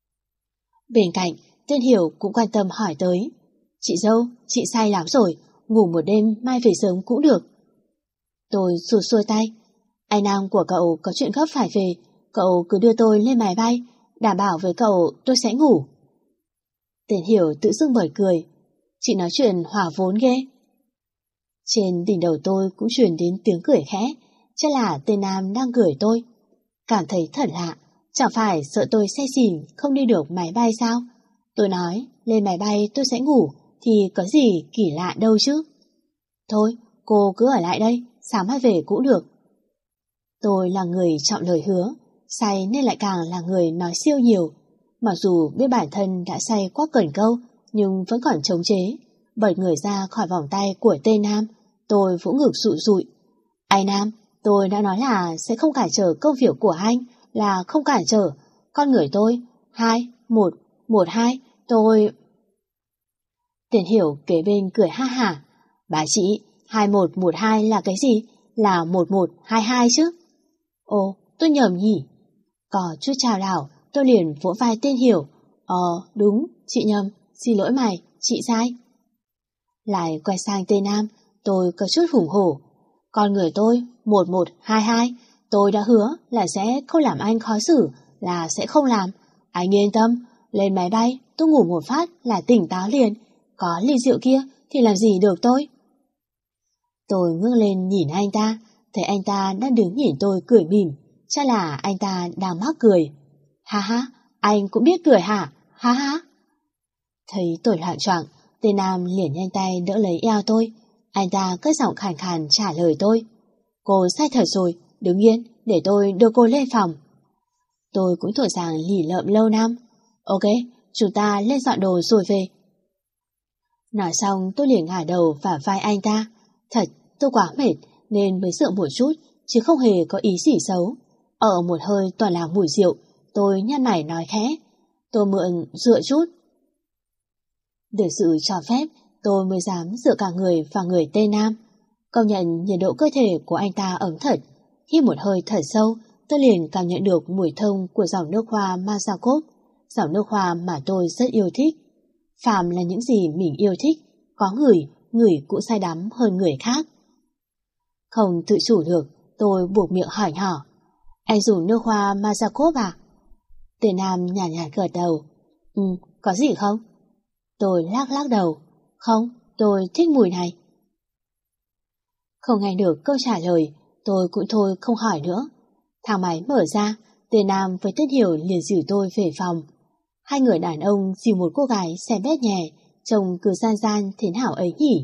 Bên cạnh, tên Hiểu cũng quan tâm hỏi tới. Chị dâu, chị say lắm rồi, ngủ một đêm mai về sớm cũng được. Tôi xua xua tay. Anh Nam của cậu có chuyện gấp phải về, cậu cứ đưa tôi lên máy bay, đảm bảo với cậu tôi sẽ ngủ. Tên Hiểu tự dưng bật cười. Chị nói chuyện hỏa vốn ghê. Trên đỉnh đầu tôi cũng truyền đến tiếng cười khẽ, chắc là tên Nam đang cười tôi. Cảm thấy thật lạ, chẳng phải sợ tôi say xỉn không đi được máy bay sao? Tôi nói, lên máy bay tôi sẽ ngủ, thì có gì kỳ lạ đâu chứ. Thôi, cô cứ ở lại đây, sáng mai về cũng được. Tôi là người trọng lời hứa, say nên lại càng là người nói siêu nhiều. Mặc dù biết bản thân đã say quá cẩn câu, nhưng vẫn còn chống chế. Bật người ra khỏi vòng tay của tên Nam, tôi vỗ ngực sụi sụi. Anh Nam, tôi đã nói là sẽ không cản trở công việc của anh, là không cản trở. Con người tôi, hai, một, một, hai, tôi... Tiền Hiểu kế bên cười ha hả. Bà chị, hai một một hai là cái gì? Là một một hai hai chứ? Ồ, tôi nhầm nhỉ? Có chút chào đảo, tôi liền vỗ vai tên Hiểu. Ờ, đúng, chị nhầm, xin lỗi mày, chị sai. Lại quay sang tên Nam, tôi có chút hùng hổ. Con người tôi, một một hai hai, tôi đã hứa là sẽ không làm anh khó xử, là sẽ không làm. Anh yên tâm, lên máy bay, tôi ngủ một phát là tỉnh táo liền. Có ly rượu kia thì làm gì được tôi? Tôi ngước lên nhìn anh ta, thấy anh ta đang đứng nhìn tôi cười mỉm, chắc là anh ta đang mắc cười. Ha ha, anh cũng biết cười hả? Ha ha. Thấy tôi loạn choạng, tên Nam liền nhanh tay đỡ lấy eo tôi. Anh ta cất giọng khàn khàn trả lời tôi. Cô sai thật rồi, đứng yên, để tôi đưa cô lên phòng. Tôi cũng thổi giảng lỉ lợm lâu năm. Ok, chúng ta lên dọn đồ rồi về. Nói xong tôi liền ngả đầu vào vai anh ta. Thật, tôi quá mệt nên mới sợ một chút, chứ không hề có ý gì xấu. Ở một hơi toàn là mùi rượu, tôi nhăn mày nói khẽ. Tôi mượn dựa chút. Được sự cho phép, tôi mới dám dựa cả người vào người tên Nam. Công nhận nhiệt độ cơ thể của anh ta ấm thật. Hít một hơi thở sâu, tôi liền cảm nhận được mùi thơm của dòng nước hoa Mazakop, dòng nước hoa mà tôi rất yêu thích. Phàm là những gì mình yêu thích, có người, người cũng say đắm hơn người khác. Không tự chủ được, tôi buộc miệng hỏi nhỏ. Anh dùng nước hoa Mazakop à? Tên Nam nhàn nhạt gật đầu. Ừ, có gì không? Tôi lắc lắc đầu. Không, tôi thích mùi này. Không nghe được câu trả lời, tôi cũng thôi không hỏi nữa. Thang máy mở ra, tên Nam với Tất Hiểu liền dìu tôi về phòng. Hai người đàn ông dìu một cô gái xe bét nhẹ, trông cứ gian gian thế nào ấy nhỉ?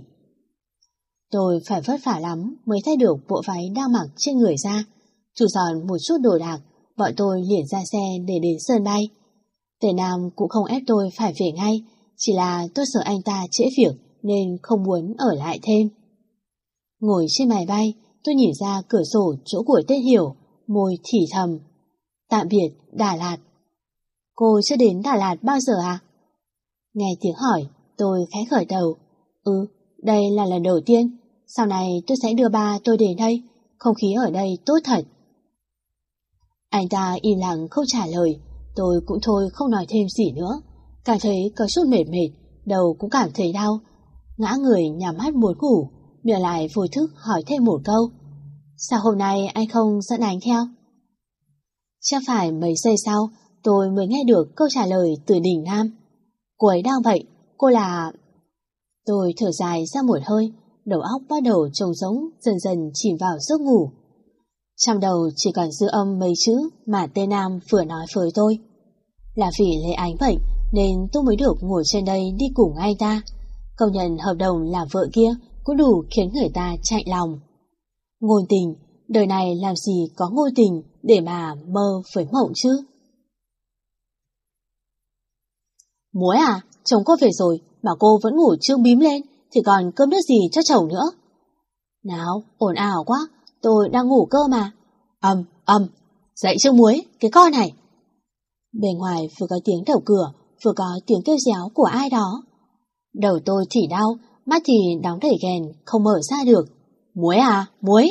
Tôi phải vất vả lắm mới thay được bộ váy đang mặc trên người ra. Thu dọn một chút đồ đạc, bọn tôi liền ra xe để đến sân bay. Tên Nam cũng không ép tôi phải về ngay, chỉ là tôi sợ anh ta trễ việc nên không muốn ở lại thêm. Ngồi trên máy bay, tôi nhìn ra cửa sổ chỗ của tên Hiểu, môi thì thầm. Tạm biệt, Đà Lạt. Cô chưa đến Đà Lạt bao giờ à? Nghe tiếng hỏi, tôi khẽ khởi đầu. Ừ, đây là lần đầu tiên. Sau này tôi sẽ đưa ba tôi đến đây. Không khí ở đây tốt thật. Anh ta im lặng không trả lời. Tôi cũng thôi không nói thêm gì nữa. Cảm thấy có chút mệt mệt, đầu cũng cảm thấy đau. Ngã người nhắm mắt muốn ngủ, miệng lại vô thức hỏi thêm một câu. Sao hôm nay anh không dẫn anh theo? Chắc phải mấy giây sau, tôi mới nghe được câu trả lời từ Đình Nam. Cô ấy đang vậy, cô là... Tôi thở dài ra một hơi, đầu óc bắt đầu trống rỗng, dần dần chìm vào giấc ngủ. Trong đầu chỉ còn dư âm mấy chữ mà tên Nam vừa nói với tôi. Là vì lấy Ánh bệnh nên tôi mới được ngồi trên đây đi cùng anh ta. Công nhận hợp đồng làm vợ kia cũng đủ khiến người ta chạy lòng. Ngôn tình, đời này làm gì có ngôn tình để mà mơ với mộng chứ? Muối à, chồng cô về rồi mà cô vẫn ngủ trương bím lên thì còn cơm nước gì cho chồng nữa. Nào, ồn ào quá, tôi đang ngủ cơ mà. Ầm, ầm, dậy chưa Muối, cái con này. Bên ngoài vừa có tiếng đẩu cửa, vừa có tiếng kêu réo của ai đó. Đầu tôi thì đau, mắt thì đóng đầy ghèn, không mở ra được. Muối à, Muối.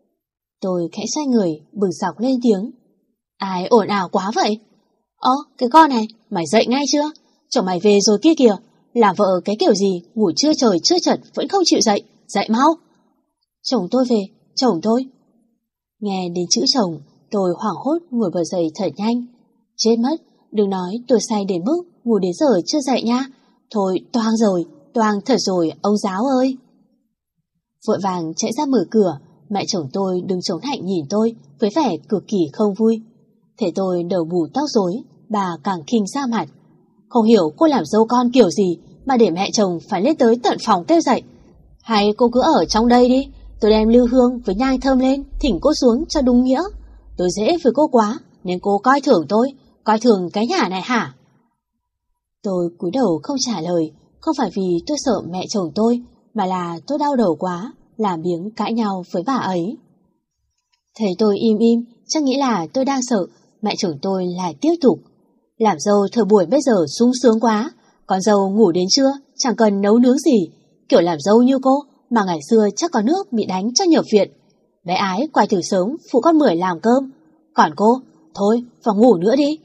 Tôi khẽ xoay người, bừng sọc lên tiếng. Ai ồn ào quá vậy? Ơ, cái con này, mày dậy ngay chưa? Chồng mày về rồi kia kìa, làm vợ cái kiểu gì, ngủ trưa trời trưa chật vẫn không chịu dậy, dậy mau. Chồng tôi về, chồng tôi. Nghe đến chữ chồng, tôi hoảng hốt ngồi bật dậy thật nhanh. Chết mất, đừng nói tôi say đến mức ngủ đến giờ chưa dậy nha. Thôi toang rồi, toang thật rồi ông giáo ơi. Vội vàng chạy ra mở cửa, mẹ chồng tôi đứng chống hạnh nhìn tôi với vẻ cực kỳ không vui. Thế tôi đầu bù tóc rối, bà càng khinh ra mặt. Không hiểu cô làm dâu con kiểu gì mà để mẹ chồng phải lên tới tận phòng kêu dậy. Hay cô cứ ở trong đây đi, tôi đem lư hương với nhang thơm lên thỉnh cô xuống cho đúng nghĩa. Tôi dễ với cô quá nên cô coi thường tôi, coi thường cái nhà này hả? Tôi cúi đầu không trả lời, không phải vì tôi sợ mẹ chồng tôi, mà là tôi đau đầu quá, làm biếng cãi nhau với bà ấy. Thấy tôi im im, chắc nghĩ là tôi đang sợ, mẹ chồng tôi lại tiếp tục. Làm dâu thời buổi bây giờ sung sướng quá, con dâu ngủ đến trưa, chẳng cần nấu nướng gì. Kiểu làm dâu như cô, mà ngày xưa chắc có nước bị đánh cho nhập viện. Bé Ái quay từ sớm phụ con Mười làm cơm. Còn cô, thôi, vào ngủ nữa đi.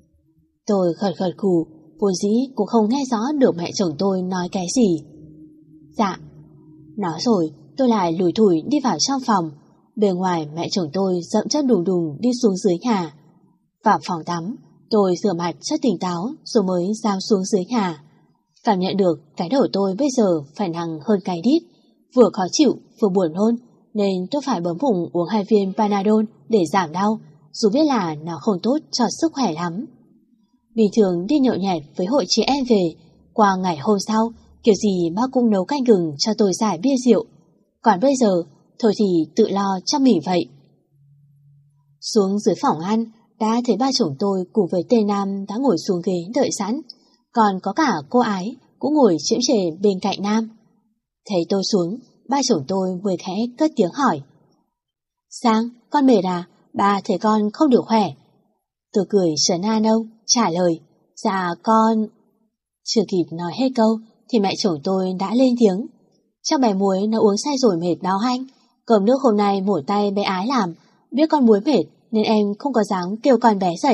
Tôi gật gật gù, vốn dĩ cũng không nghe rõ được mẹ chồng tôi nói cái gì. Dạ. Nói rồi, tôi lại lủi thủi đi vào trong phòng. Bên ngoài mẹ chồng tôi dậm chân đùng đùng đi xuống dưới nhà. Vào phòng tắm, tôi rửa mặt cho tỉnh táo rồi mới giao xuống dưới nhà. Cảm nhận được cái đầu tôi bây giờ phải nặng hơn cái đít, vừa khó chịu vừa buồn nôn, nên tôi phải bấm bụng uống hai viên Panadol để giảm đau, dù biết là nó không tốt cho sức khỏe lắm. Bình thường đi nhậu nhẹt với hội chị em về, qua ngày hôm sau, kiểu gì ba cũng nấu canh gừng cho tôi giải bia rượu. Còn bây giờ, thôi thì tự lo cho mình vậy. Xuống dưới phòng ăn, đã thấy ba chồng tôi cùng với tên Nam đã ngồi xuống ghế đợi sẵn, còn có cả cô Ái cũng ngồi chiếm trề bên cạnh Nam. Thấy tôi xuống, ba chồng tôi vừa khẽ cất tiếng hỏi. Sang, con mệt à? Ba thấy con không được khỏe. Tôi cười trấn an ông, trả lời. Dạ con... Chưa kịp nói hết câu thì mẹ chồng tôi đã lên tiếng. Chắc bé Muối nó uống say rồi mệt đó anh. Cơm nước hôm nay mổ tay bé Ái làm, biết con Muối mệt nên em không có dám kêu con bé dậy.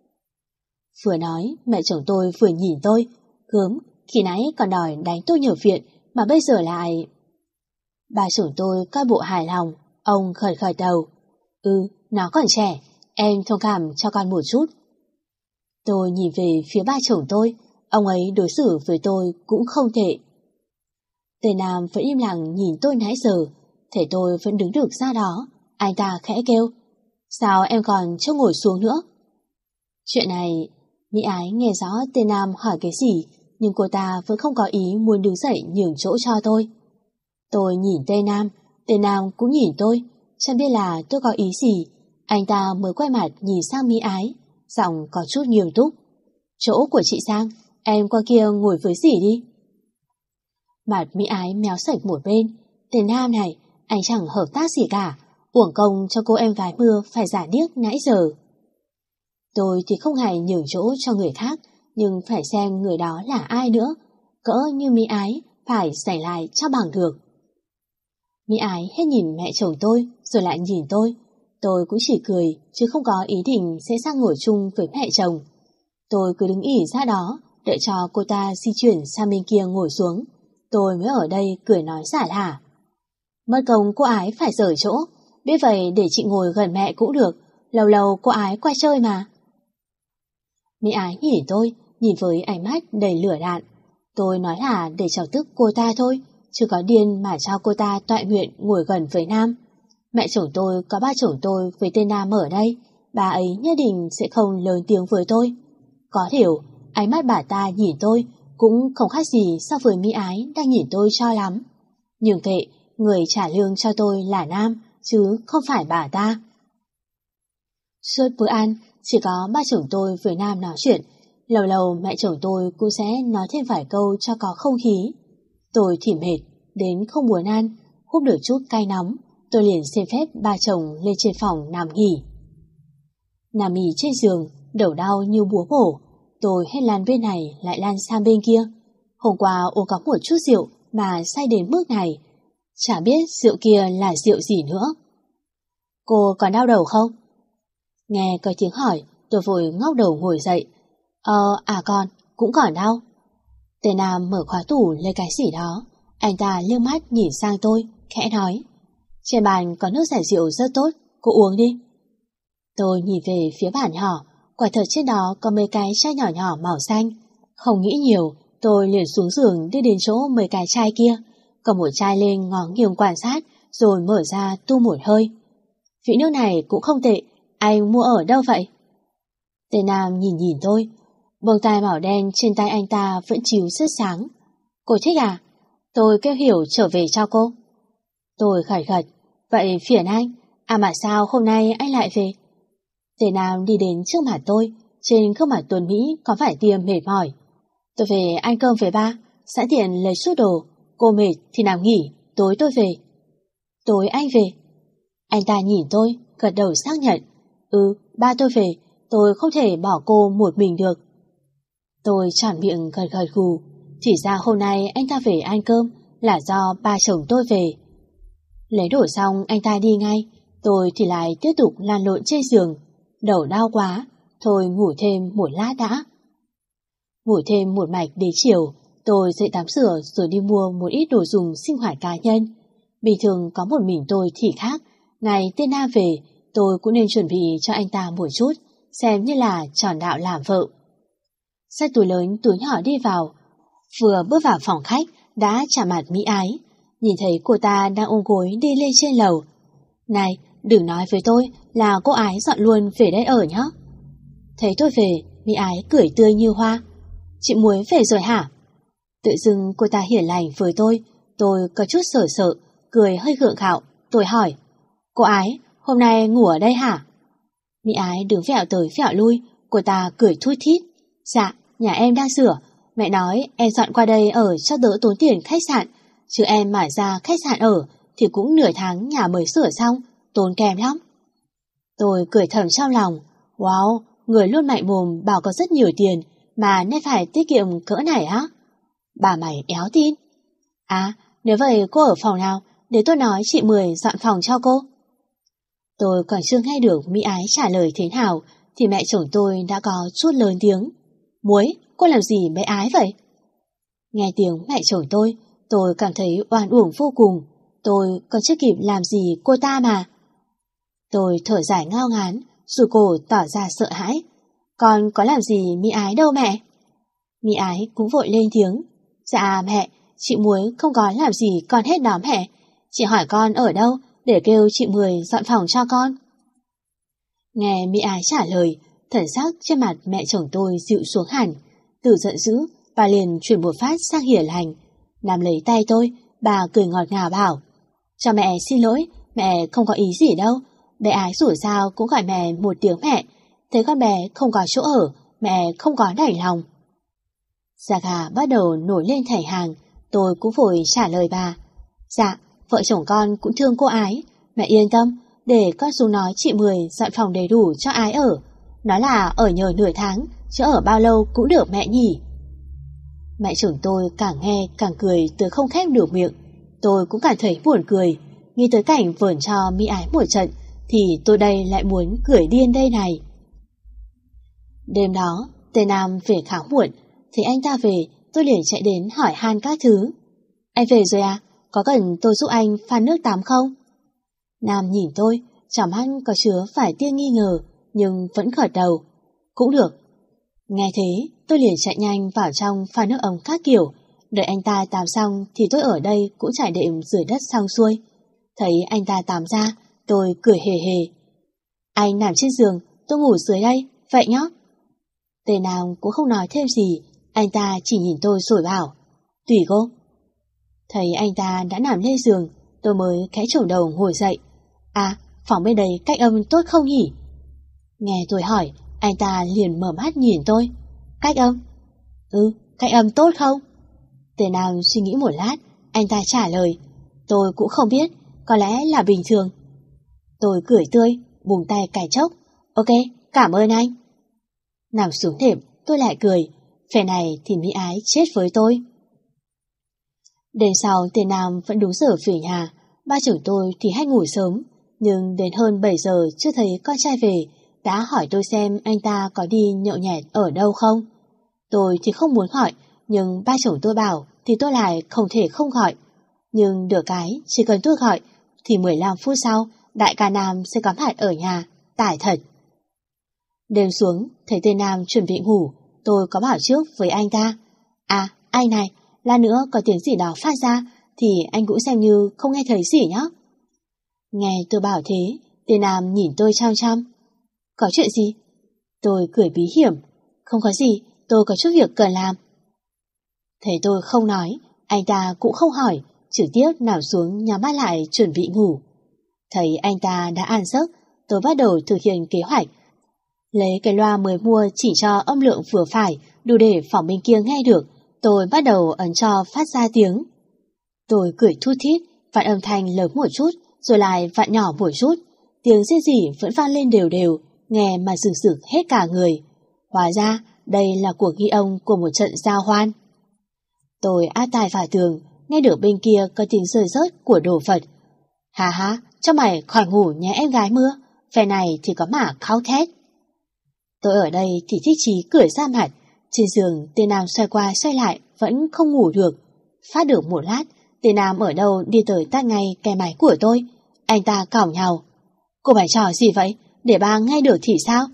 Vừa nói, mẹ chồng tôi vừa nhìn tôi, gớm, khi nãy còn đòi đánh tôi nhập viện, mà bây giờ lại... Bà chồng tôi coi bộ hài lòng, ông gật gật đầu. Ừ, nó còn trẻ, em thông cảm cho con một chút. Tôi nhìn về phía ba chồng tôi, ông ấy đối xử với tôi cũng không tệ. Tên Nam vẫn im lặng nhìn tôi nãy giờ, thấy tôi vẫn đứng được ra đó, anh ta khẽ kêu. Sao em còn chưa ngồi xuống nữa? Chuyện này, Mỹ Ái nghe rõ tên Nam hỏi cái gì, nhưng cô ta vẫn không có ý muốn đứng dậy nhường chỗ cho tôi. Tôi nhìn tên Nam, tên Nam cũng nhìn tôi, chẳng biết là tôi có ý gì. Anh ta mới quay mặt nhìn sang Mỹ Ái, giọng có chút nghiêm túc. Chỗ của chị Sang, em qua kia ngồi với dì đi. Mặt Mỹ Ái méo sạch một bên. Tên Nam này, anh chẳng hợp tác gì cả, uổng công cho cô em gái mưa phải giả điếc nãy giờ. Tôi thì không hề nhường chỗ cho người khác, nhưng phải xem người đó là ai nữa. Cỡ như Mỹ Ái phải giành lại cho bằng được. Mỹ Ái hết nhìn mẹ chồng tôi rồi lại nhìn tôi. Tôi cũng chỉ cười chứ không có ý định sẽ sang ngồi chung với mẹ chồng. Tôi cứ đứng ỉ ra đó đợi cho cô ta di chuyển sang bên kia ngồi xuống. Tôi mới ở đây cười nói xả lả. Mất công cô Ái phải rời chỗ, biết vậy để chị ngồi gần mẹ cũng được, lâu lâu cô Ái qua chơi mà. Mỹ Ái nhìn tôi, nhìn với ánh mắt đầy lửa đạn. Tôi nói là để chọc tức cô ta thôi, chứ có điên mà cho cô ta tọa nguyện ngồi gần với Nam. Mẹ chồng tôi có ba chồng tôi với tên Nam ở đây, bà ấy nhất định sẽ không lớn tiếng với tôi. Có điều, Ánh mắt bà ta nhìn tôi cũng không khác gì so với Mỹ Ái đang nhìn tôi cho lắm. Nhưng kệ, người trả lương cho tôi là Nam, chứ không phải bà ta. Suốt bữa ăn, chỉ có ba chồng tôi với Nam nói chuyện. Lâu lâu mẹ chồng tôi cũng sẽ nói thêm vài câu cho có không khí. Tôi thì mệt, đến không muốn ăn, húp được chút cay nóng, tôi liền xin phép ba chồng lên trên phòng nằm nghỉ. Nằm nghỉ trên giường, đầu đau như búa bổ, tôi hết lăn bên này lại lăn sang bên kia. Hôm qua uống có một chút rượu mà say đến mức này, chả biết rượu kia là rượu gì nữa. Cô còn đau đầu không? Nghe có tiếng hỏi, tôi vội ngóc đầu ngồi dậy. Ờ, à con, cũng còn đau. Tên Nam mở khóa tủ lấy cái gì đó. Anh ta liếc mắt nhìn sang tôi, khẽ nói. Trên bàn có nước giải rượu rất tốt, cô uống đi. Tôi nhìn về phía bàn nhỏ, quả thật trên đó có mấy cái chai nhỏ nhỏ màu xanh. Không nghĩ nhiều, tôi liền xuống giường đi đến chỗ mấy cái chai kia, cầm một chai lên ngó nghiêng quan sát, rồi mở ra tu một hơi. Vị nước này cũng không tệ, anh mua ở đâu vậy? Tên Nam nhìn nhìn tôi, bông tai màu đen trên tay anh ta vẫn chiếu rất sáng. Cô thích à? Tôi kêu Hiểu trở về cho cô. Tôi gật gật, vậy phiền anh, à mà sao hôm nay anh lại về? Tên Nam đi đến trước mặt tôi, trên gương mặt tuấn Mỹ có phải tia mệt mỏi. Tôi về ăn cơm với ba, sẵn tiện lấy chút đồ, cô mệt thì nằm nghỉ, tối tôi về. Tối anh về? Anh ta nhìn tôi, gật đầu xác nhận. Ừ, ba tôi về, tôi không thể bỏ cô một mình được. Tôi tròn miệng gật gật gù, thì ra hôm nay anh ta về ăn cơm là do ba chồng tôi về. Lấy đồ xong anh ta đi ngay, tôi thì lại tiếp tục lăn lộn trên giường. Đầu đau quá, thôi ngủ thêm một lát đã. Ngủ thêm một mạch đến chiều, tôi dậy tắm rửa rồi đi mua một ít đồ dùng sinh hoạt cá nhân. Bình thường có một mình tôi thì khác, ngày tên Nam về, tôi cũng nên chuẩn bị cho anh ta một chút, xem như là tròn đạo làm vợ. Xách túi lớn túi nhỏ đi vào, vừa bước vào phòng khách đã chạm mặt Mỹ Ái, nhìn thấy cô ta đang ôm gối đi lên trên lầu. Này, đừng nói với tôi là cô Ái dọn luôn về đây ở nhé. Thấy tôi về, Mỹ Ái cười tươi như hoa. Chị Muối về rồi hả? Tự dưng cô ta hiền lành với tôi, tôi có chút sợ sợ, cười hơi gượng gạo. Tôi hỏi, cô Ái, hôm nay ngủ ở đây hả? Mỹ Ái đứng vẹo tới vẹo lui, cô ta cười thút thít. Dạ, nhà em đang sửa, mẹ nói em dọn qua đây ở cho đỡ tốn tiền khách sạn, chứ em mà ra khách sạn ở thì cũng nửa tháng nhà mới sửa xong, tốn kém lắm. Tôi cười thầm trong lòng, wow, người luôn mạnh mồm bảo có rất nhiều tiền mà nên phải tiết kiệm cỡ này á? Bà mày éo tin. À, nếu vậy cô ở phòng nào, để tôi nói chị Mười dọn phòng cho cô. Tôi còn chưa nghe được Mỹ Ái trả lời thế nào thì mẹ chồng tôi đã có chút lớn tiếng. Muối, cô làm gì bé Ái vậy? Nghe tiếng mẹ chồng tôi, tôi cảm thấy oan uổng vô cùng. Tôi còn chưa kịp làm gì cô ta mà. Tôi thở dài ngao ngán, rồi cổ tỏ ra sợ hãi. Con có làm gì Mỹ Ái đâu mẹ? Mỹ Ái cũng vội lên tiếng. Dạ mẹ, chị Muối không có làm gì con hết đó mẹ. Chị hỏi con ở đâu để kêu chị Mười dọn phòng cho con. Nghe Mỹ Ái trả lời, thần sắc trên mặt mẹ chồng tôi dịu xuống hẳn. Từ giận dữ, bà liền chuyển một phát sang hiền lành. Nắm lấy tay tôi, bà cười ngọt ngào bảo. Cho mẹ xin lỗi, mẹ không có ý gì đâu. Bé Ái dù sao cũng gọi mẹ một tiếng mẹ. Thấy con bé không có chỗ ở, mẹ không có đẩy lòng. Da gà bắt đầu nổi lên thảy hàng, tôi cũng vội trả lời bà. Dạ, vợ chồng con cũng thương cô Ái. Mẹ yên tâm, để con xuống nói chị Mười dọn phòng đầy đủ cho Ái ở. Nó là ở nhờ nửa tháng, chứ ở bao lâu cũng được mẹ nhỉ. Mẹ chồng tôi càng nghe càng cười tới không khép được miệng. Tôi cũng cảm thấy buồn cười. Nghĩ tới cảnh vờn cho Mỹ Ái một trận thì tôi đây lại muốn cười điên đây này. Đêm đó, tên Nam về khá muộn. Thấy anh ta về, tôi liền chạy đến hỏi han các thứ. Anh về rồi à? Có cần tôi giúp anh pha nước tắm không? Nam nhìn tôi, trong mắt có chứa phải tia nghi ngờ, nhưng vẫn gật đầu. Cũng được. Nghe thế, tôi liền chạy nhanh vào trong pha nước ấm các kiểu. Đợi anh ta tắm xong thì tôi ở đây cũng trải đệm dưới đất xong xuôi. Thấy anh ta tắm ra, tôi cười hề hề. Anh nằm trên giường, tôi ngủ dưới đây, vậy nhá. Tên Nam cũng không nói thêm gì, anh ta chỉ nhìn tôi rồi bảo, tùy cô. Thấy anh ta đã nằm lên giường, tôi mới khẽ chổng đầu ngồi dậy. À, phòng bên đây cách âm tốt không nhỉ? Nghe tôi hỏi, anh ta liền mở mắt nhìn tôi. Cách âm? Ừ, cách âm tốt không? Tên Nam suy nghĩ một lát, anh ta trả lời, tôi cũng không biết, có lẽ là bình thường. Tôi cười tươi, buông tay cài chốc. Ok, cảm ơn anh. Nằm xuống nệm, tôi lại cười. Phe này thì Mỹ Ái chết với tôi. Đêm sau, tên Nam vẫn đúng giờ về nhà. Ba chồng tôi thì hay ngủ sớm, nhưng đến hơn bảy giờ chưa thấy con trai về, đã hỏi tôi xem anh ta có đi nhậu nhẹt ở đâu không. Tôi thì không muốn gọi, nhưng ba chồng tôi bảo thì tôi lại không thể không gọi. Nhưng được cái, chỉ cần tôi gọi, thì mười lăm phút sau, đại ca Nam sẽ có mặt ở nhà, tải thật. Đêm xuống, thấy tên Nam chuẩn bị ngủ, tôi có bảo trước với anh ta. À, anh này, lát nữa có tiếng gì đó phát ra, thì anh cũng xem như không nghe thấy gì nhá. Nghe tôi bảo thế, tên Nam nhìn tôi chăm chăm. Có chuyện gì? Tôi cười bí hiểm. Không có gì, tôi có chút việc cần làm. Thấy tôi không nói, anh ta cũng không hỏi, trực tiếp nằm xuống nhắm mắt lại chuẩn bị ngủ. Thấy anh ta đã an giấc, tôi bắt đầu thực hiện kế hoạch. Lấy cái loa mới mua chỉ cho âm lượng vừa phải, đủ để phòng bên kia nghe được. Tôi bắt đầu ấn cho phát ra tiếng. Tôi cười thút thít, vặn âm thanh lớn một chút, rồi lại vặn nhỏ một chút. Tiếng rên rỉ vẫn vang lên đều đều, nghe mà rừng rực hết cả người. Hóa ra, đây là cuộc ghi âm của một trận giao hoan. Tôi áp tai vào tường, nghe được bên kia có tiếng rơi rớt của đồ vật. Hà hà, cho mày khỏi ngủ nhé em gái mưa, phe này thì có mà khao thét. Tôi ở đây thì thích chí cười ra mặt. Trên giường, tên Nam xoay qua xoay lại, vẫn không ngủ được. Phát được một lát, tên Nam ở đâu đi tới tắt ngay cái máy của tôi. Anh ta cỏng nhàu. Cô bày trò gì vậy? Để ba nghe được thì sao?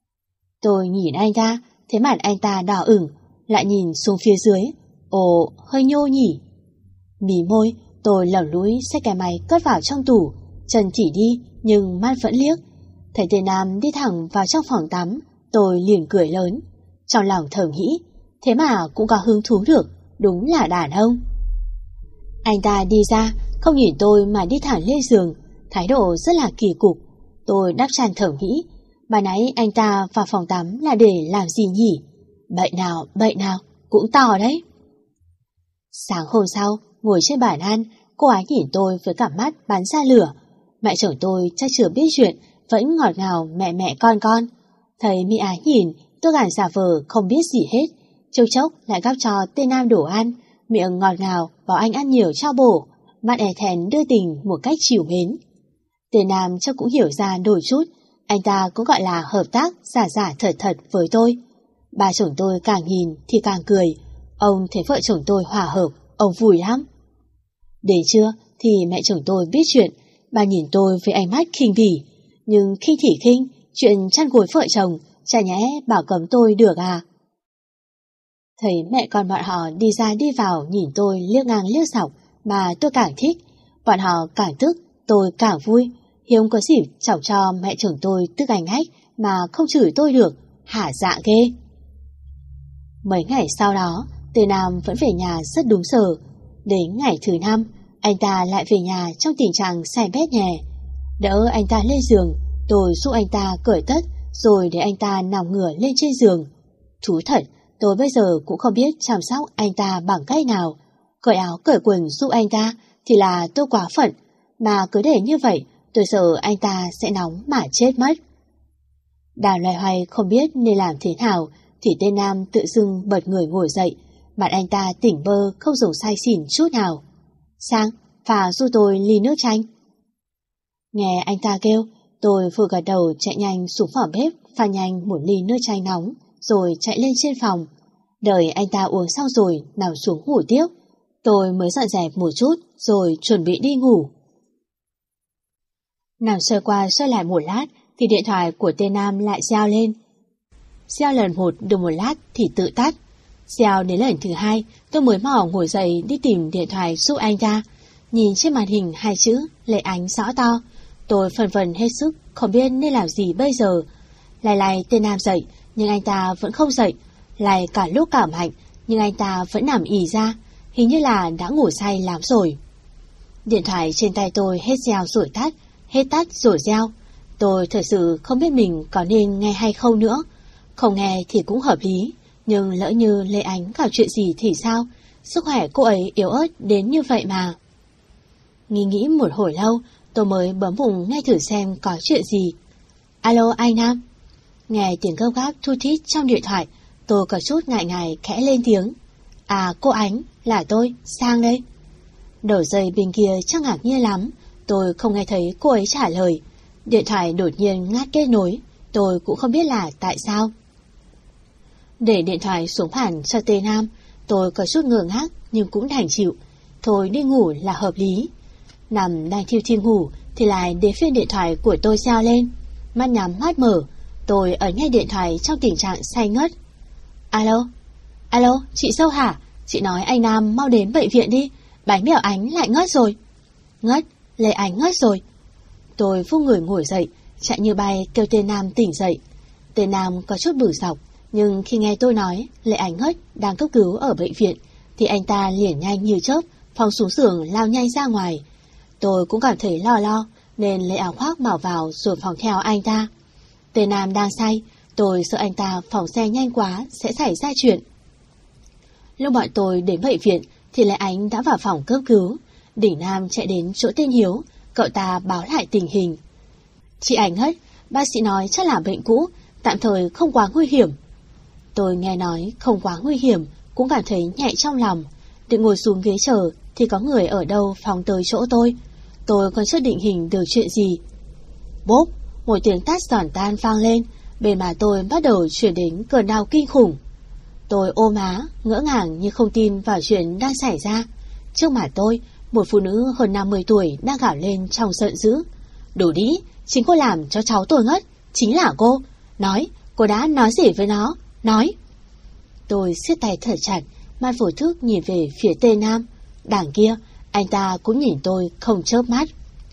Tôi nhìn anh ta, thấy mặt anh ta đỏ ửng, lại nhìn xuống phía dưới. Ồ, hơi nhô nhỉ. Mí môi, tôi lỏng lũi xách cái máy cất vào trong tủ. Chân chỉ đi, nhưng mắt vẫn liếc. Thấy tên Nam đi thẳng vào trong phòng tắm, tôi liền cười lớn. Trong lòng thầm nghĩ, thế mà cũng có hứng thú được, đúng là đàn ông. Anh ta đi ra, không nhìn tôi mà đi thẳng lên giường, thái độ rất là kỳ cục. Tôi đắp chăn thầm nghĩ, bà nãy anh ta vào phòng tắm là để làm gì nhỉ? Bậy nào, bậy nào, cũng to đấy. Sáng hôm sau, ngồi trên bàn ăn, cô ấy nhìn tôi với cả mắt bắn ra lửa. Mẹ chồng tôi chắc chưa biết chuyện, vẫn ngọt ngào mẹ mẹ con con. Thấy Mỹ Ái nhìn, tôi gàn giả vờ không biết gì hết. Chốc chốc lại gắp cho tên Nam đổ ăn, miệng ngọt ngào bảo anh ăn nhiều cho bổ, mắt e thèn đưa tình một cách chiều mến. Tên Nam chắc cũng hiểu ra đôi chút, anh ta cũng gọi là hợp tác giả giả thật thật với tôi. Bà chồng tôi càng nhìn thì càng cười, ông thấy vợ chồng tôi hòa hợp, ông vui lắm. Đến trưa thì mẹ chồng tôi biết chuyện, bà nhìn tôi với ánh mắt khinh bỉ, nhưng khinh thì khinh, chuyện chăn gối vợ chồng, chả nhẽ bảo cấm tôi được à? Thấy mẹ con bọn họ đi ra đi vào nhìn tôi liếc ngang liếc dọc mà tôi càng thích, bọn họ càng tức, tôi càng vui, hiếm có dịp chọc cho mẹ chồng tôi tức anh ách mà không chửi tôi được, hả dạ ghê. Mấy ngày sau đó, tên Nam vẫn về nhà rất đúng giờ. Đến ngày thứ năm, anh ta lại về nhà trong tình trạng say bét nhè. Đỡ anh ta lên giường, tôi giúp anh ta cởi tất, rồi để anh ta nằm ngửa lên trên giường. Thú thật, tôi bây giờ cũng không biết chăm sóc anh ta bằng cách nào. Cởi áo cởi quần giúp anh ta thì là tôi quá phận, mà cứ để như vậy, tôi sợ anh ta sẽ nóng mà chết mất. Đang loay hoay không biết nên làm thế nào, thì tên Nam tự dưng bật người ngồi dậy, mặt anh ta tỉnh bơ không dùng say xỉn chút nào. Sang, pha giúp tôi ly nước chanh. Nghe anh ta kêu, tôi vừa gật đầu chạy nhanh xuống phòng bếp pha nhanh một ly nước chanh nóng, rồi chạy lên trên phòng. Đợi anh ta uống xong rồi nằm xuống ngủ tiếp, tôi mới dọn dẹp một chút rồi chuẩn bị đi ngủ. Nằm xoay qua xoay lại một lát thì điện thoại của tên Nam lại reo lên. Reo lần một được một lát thì tự tắt. Reo đến lần thứ hai, tôi mới mò ngồi dậy đi tìm điện thoại giúp anh ta. Nhìn trên màn hình hai chữ Lệ Ánh rõ to, tôi phần phần hết sức không biết nên làm gì bây giờ. Lại lại tên Nam dậy, nhưng anh ta vẫn không dậy. Lại cả lúc cảm hạnh, nhưng anh ta vẫn nằm ì ra, hình như là đã ngủ say lắm rồi. Điện thoại trên tay tôi hết reo rồi tắt, hết tắt rồi reo. Tôi thật sự không biết mình có nên nghe hay không nữa. Không nghe thì cũng hợp lý, nhưng lỡ như Lê Ánh gặp chuyện gì thì sao? Sức khỏe cô ấy yếu ớt đến như vậy mà. Nghĩ nghĩ một hồi lâu, tôi mới bấm vùng nghe thử xem có chuyện gì. Alo anh Nam. Nghe tiếng gấp gáp thu thít trong điện thoại, tôi có chút ngại ngại khẽ lên tiếng. À cô Ánh, là tôi, Sang đây. Đầu dây bên kia chắc ngạc nhiên lắm, tôi không nghe thấy cô ấy trả lời. Điện thoại đột nhiên ngắt kết nối, tôi cũng không biết là tại sao. Để điện thoại xuống hẳn cho Tê Nam, tôi có chút ngơ ngác nhưng cũng đành chịu. Thôi đi ngủ là hợp lý. Nằm đang thiêu thiêu ngủ thì lại đến phiên điện thoại của tôi reo lên. Mắt nhắm mắt mở, tôi ấn ngay điện thoại trong tình trạng say ngất. Alo, alo, chị Sâu hả? Chị nói anh Nam mau đến bệnh viện đi, bánh bèo Ánh lại ngất rồi. Ngất, Lê Ánh ngất rồi. Tôi vung người ngồi dậy, chạy như bay kêu tên Nam tỉnh dậy. Tên Nam có chút bử dọc, nhưng khi nghe tôi nói Lê Ánh ngất đang cấp cứu ở bệnh viện thì anh ta liền nhanh như chớp phóng xuống giường lao nhanh ra ngoài. Tôi cũng cảm thấy lo lo nên lấy áo khoác mặc vào rồi phóng theo anh ta. Tên Nam đang say, tôi sợ anh ta phóng xe nhanh quá sẽ xảy ra chuyện. Lúc bọn tôi đến bệnh viện thì Lê Ánh đã vào phòng cấp cứu. Đỉnh Nam chạy đến chỗ tên Hiếu, cậu ta báo lại tình hình. Chị Ánh ngất, bác sĩ nói chắc là bệnh cũ, tạm thời không quá nguy hiểm. Tôi nghe nói không quá nguy hiểm, cũng cảm thấy nhẹ trong lòng. Định ngồi xuống ghế chờ thì có người ở đâu phóng tới chỗ tôi. Tôi còn chưa định hình được chuyện gì. Bốp, một tiếng tát giòn tan vang lên, bên má tôi bắt đầu chuyển đến cơn đau kinh khủng. Tôi ôm má, ngỡ ngàng như không tin vào chuyện đang xảy ra. Trước mặt tôi, một phụ nữ hơn năm mươi tuổi đang gào lên trong giận dữ. Đủ đi, chính cô làm cho cháu tôi ngất, chính là cô. Nói, cô đã nói gì với nó, nói. Tôi siết tay thật chặt, mắt vô thức nhìn về phía tên Nam. Đằng kia, anh ta cũng nhìn tôi không chớp mắt.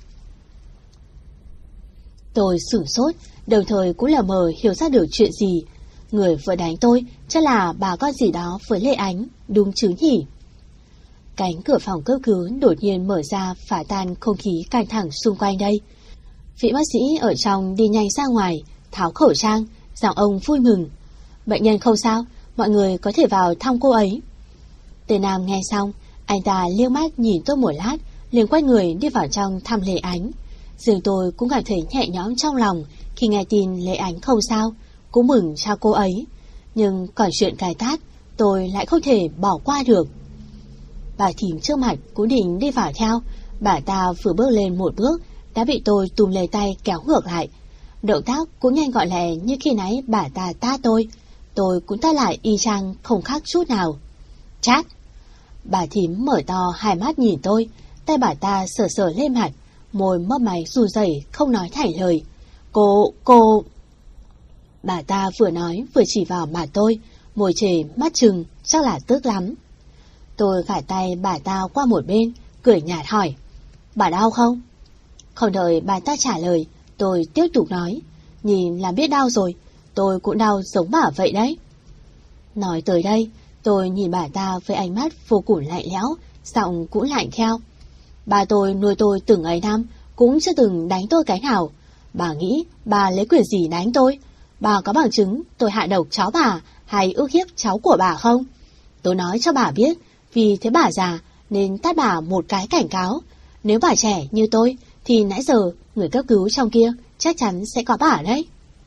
Tôi sửng sốt, đồng thời cũng lờ mờ hiểu ra được chuyện gì. Người vừa đánh tôi chắc là bà con gì đó với Lê Ánh, đúng chứ nhỉ? Cánh cửa phòng cấp cứu đột nhiên mở ra phá tan không khí căng thẳng xung quanh đây. Vị bác sĩ ở trong đi nhanh ra ngoài, tháo khẩu trang, giọng ông vui mừng. Bệnh nhân không sao, mọi người có thể vào thăm cô ấy. Tên Nam nghe xong, anh ta liếc mắt nhìn tôi một lát, liền quay người đi vào trong thăm Lê Ánh. Riêng tôi cũng cảm thấy nhẹ nhõm trong lòng khi nghe tin Lê Ánh không sao, cũng mừng cho cô ấy. Nhưng còn chuyện cái tát, tôi lại không thể bỏ qua được. Bà thím trước mặt cũng định đi vào theo, bà ta vừa bước lên một bước đã bị tôi túm lấy tay kéo ngược lại. Động tác cũng nhanh gọn lẹ như khi nãy bà ta tát tôi, tôi cũng tát lại y chang không khác chút nào. Chát! Bà thím mở to hai mắt nhìn tôi, tay bà ta sờ sờ lên mặt, môi mấp máy run rẩy không nói thành lời. Cô, cô... Bà ta vừa nói vừa chỉ vào mặt tôi, môi trề mắt trừng, chắc là tức lắm. Tôi gạt tay bà ta qua một bên, cười nhạt hỏi. Bà đau không? Không đợi bà ta trả lời, tôi tiếp tục nói. Nhìn là biết đau rồi, tôi cũng đau giống bà vậy đấy. Nói tới đây, tôi nhìn bà ta với ánh mắt vô cùng lạnh lẽo, giọng cũng lạnh theo. Bà tôi nuôi tôi từng ấy năm, cũng chưa từng đánh tôi cái nào. Bà nghĩ bà lấy quyền gì đánh tôi? Bà có bằng chứng tôi hạ độc cháu bà hay ức hiếp cháu của bà không? Tôi nói cho bà biết, vì thế bà già nên tát bà một cái cảnh cáo. Nếu bà trẻ như tôi thì nãy giờ người cấp cứu trong kia chắc chắn sẽ có bà đấy.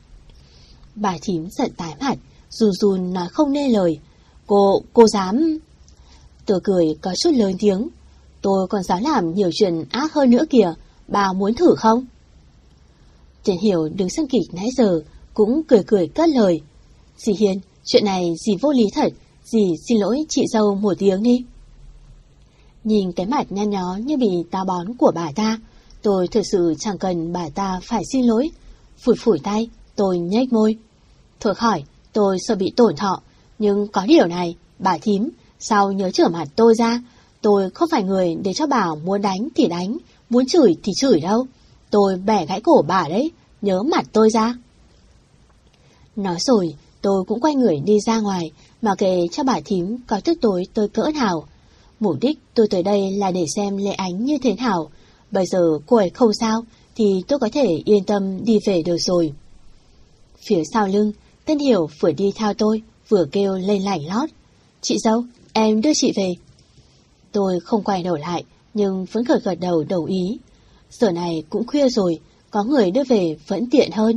Bà thím giận tái mặt, run run nói không nên lời. Cô, cô dám... Tôi cười có chút lớn tiếng. Tôi còn dám làm nhiều chuyện ác hơn nữa kìa, bà muốn thử không? Tiền Hiểu đứng xem kịch nãy giờ cũng cười cười cất lời. Dì Hiền, chuyện này dì vô lý thật, dì xin lỗi chị dâu một tiếng đi. Nhìn cái mặt nhăn nhó như bị táo bón của bà ta, tôi thực sự chẳng cần bà ta phải xin lỗi. Phủi phủi tay, tôi nhếch môi. Thôi khỏi, tôi sợ bị tổn thọ, nhưng có điều này, bà thím, sao nhớ trở mặt tôi ra? Tôi không phải người để cho bà muốn đánh thì đánh, muốn chửi thì chửi đâu. Tôi bẻ gãy cổ bà đấy, nhớ mặt tôi ra. Nói rồi, tôi cũng quay người đi ra ngoài, mà kệ cho bà thím có tức tối tôi cỡ nào. Mục đích tôi tới đây là để xem Lệ Ánh như thế nào. Bây giờ cô ấy không sao thì tôi có thể yên tâm đi về được rồi. Phía sau lưng, Tên Hiểu vừa đi theo tôi, vừa kêu lên lảnh lót: "Chị dâu, em đưa chị về." Tôi không quay đầu lại, nhưng vẫn gật gật đầu đồng ý. Giờ này cũng khuya rồi, có người đưa về vẫn tiện hơn.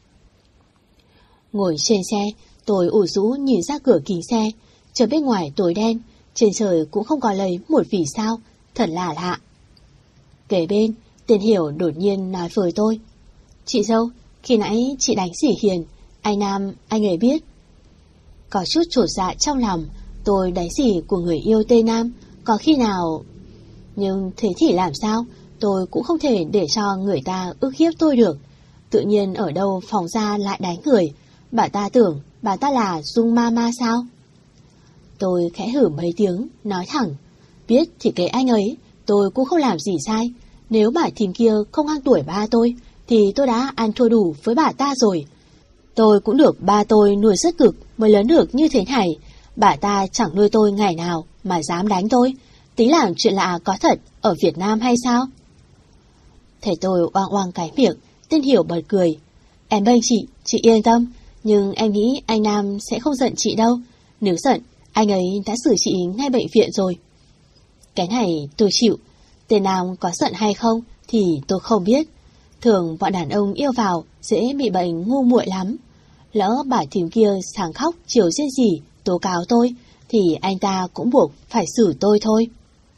Ngồi trên xe, tôi ủ rũ nhìn ra cửa kính xe. Trời bên ngoài tối đen, trên trời cũng không có lấy một vì sao, thật là lạ. Kế bên, Tên Hiểu đột nhiên nói với tôi: "Chị dâu, khi nãy chị đánh dì Hiền, anh Nam, anh ấy biết." Có chút chột dạ trong lòng, tôi đánh dì của người yêu tên Nam, có khi nào... Nhưng thế thì làm sao, tôi cũng không thể để cho người ta ức hiếp tôi được. Tự nhiên ở đâu phóng ra lại đánh người, bà ta tưởng bà ta là Dung Mama sao? Tôi khẽ hử mấy tiếng, nói thẳng: "Biết thì kệ anh ấy, tôi cũng không làm gì sai. Nếu bà thím kia không ngang tuổi ba tôi, thì tôi đã ăn thua đủ với bà ta rồi. Tôi cũng được ba tôi nuôi rất cực mới lớn được như thế này. Bà ta chẳng nuôi tôi ngày nào mà dám đánh tôi. Tính làm chuyện lạ có thật ở Việt Nam hay sao?" Thấy tôi oang oang cái miệng, Tên Hiểu bật cười: "Em bên chị, chị yên tâm. Nhưng em nghĩ anh Nam sẽ không giận chị đâu. Nếu giận, anh ấy đã xử chị ngay bệnh viện rồi." Cái này tôi chịu. Tên Nam có giận hay không thì tôi không biết. Thường bọn đàn ông yêu vào dễ bị bệnh ngu muội lắm. Lỡ bà thím kia sáng khóc chiều riêng gì tố cáo tôi, thì anh ta cũng buộc phải xử tôi thôi.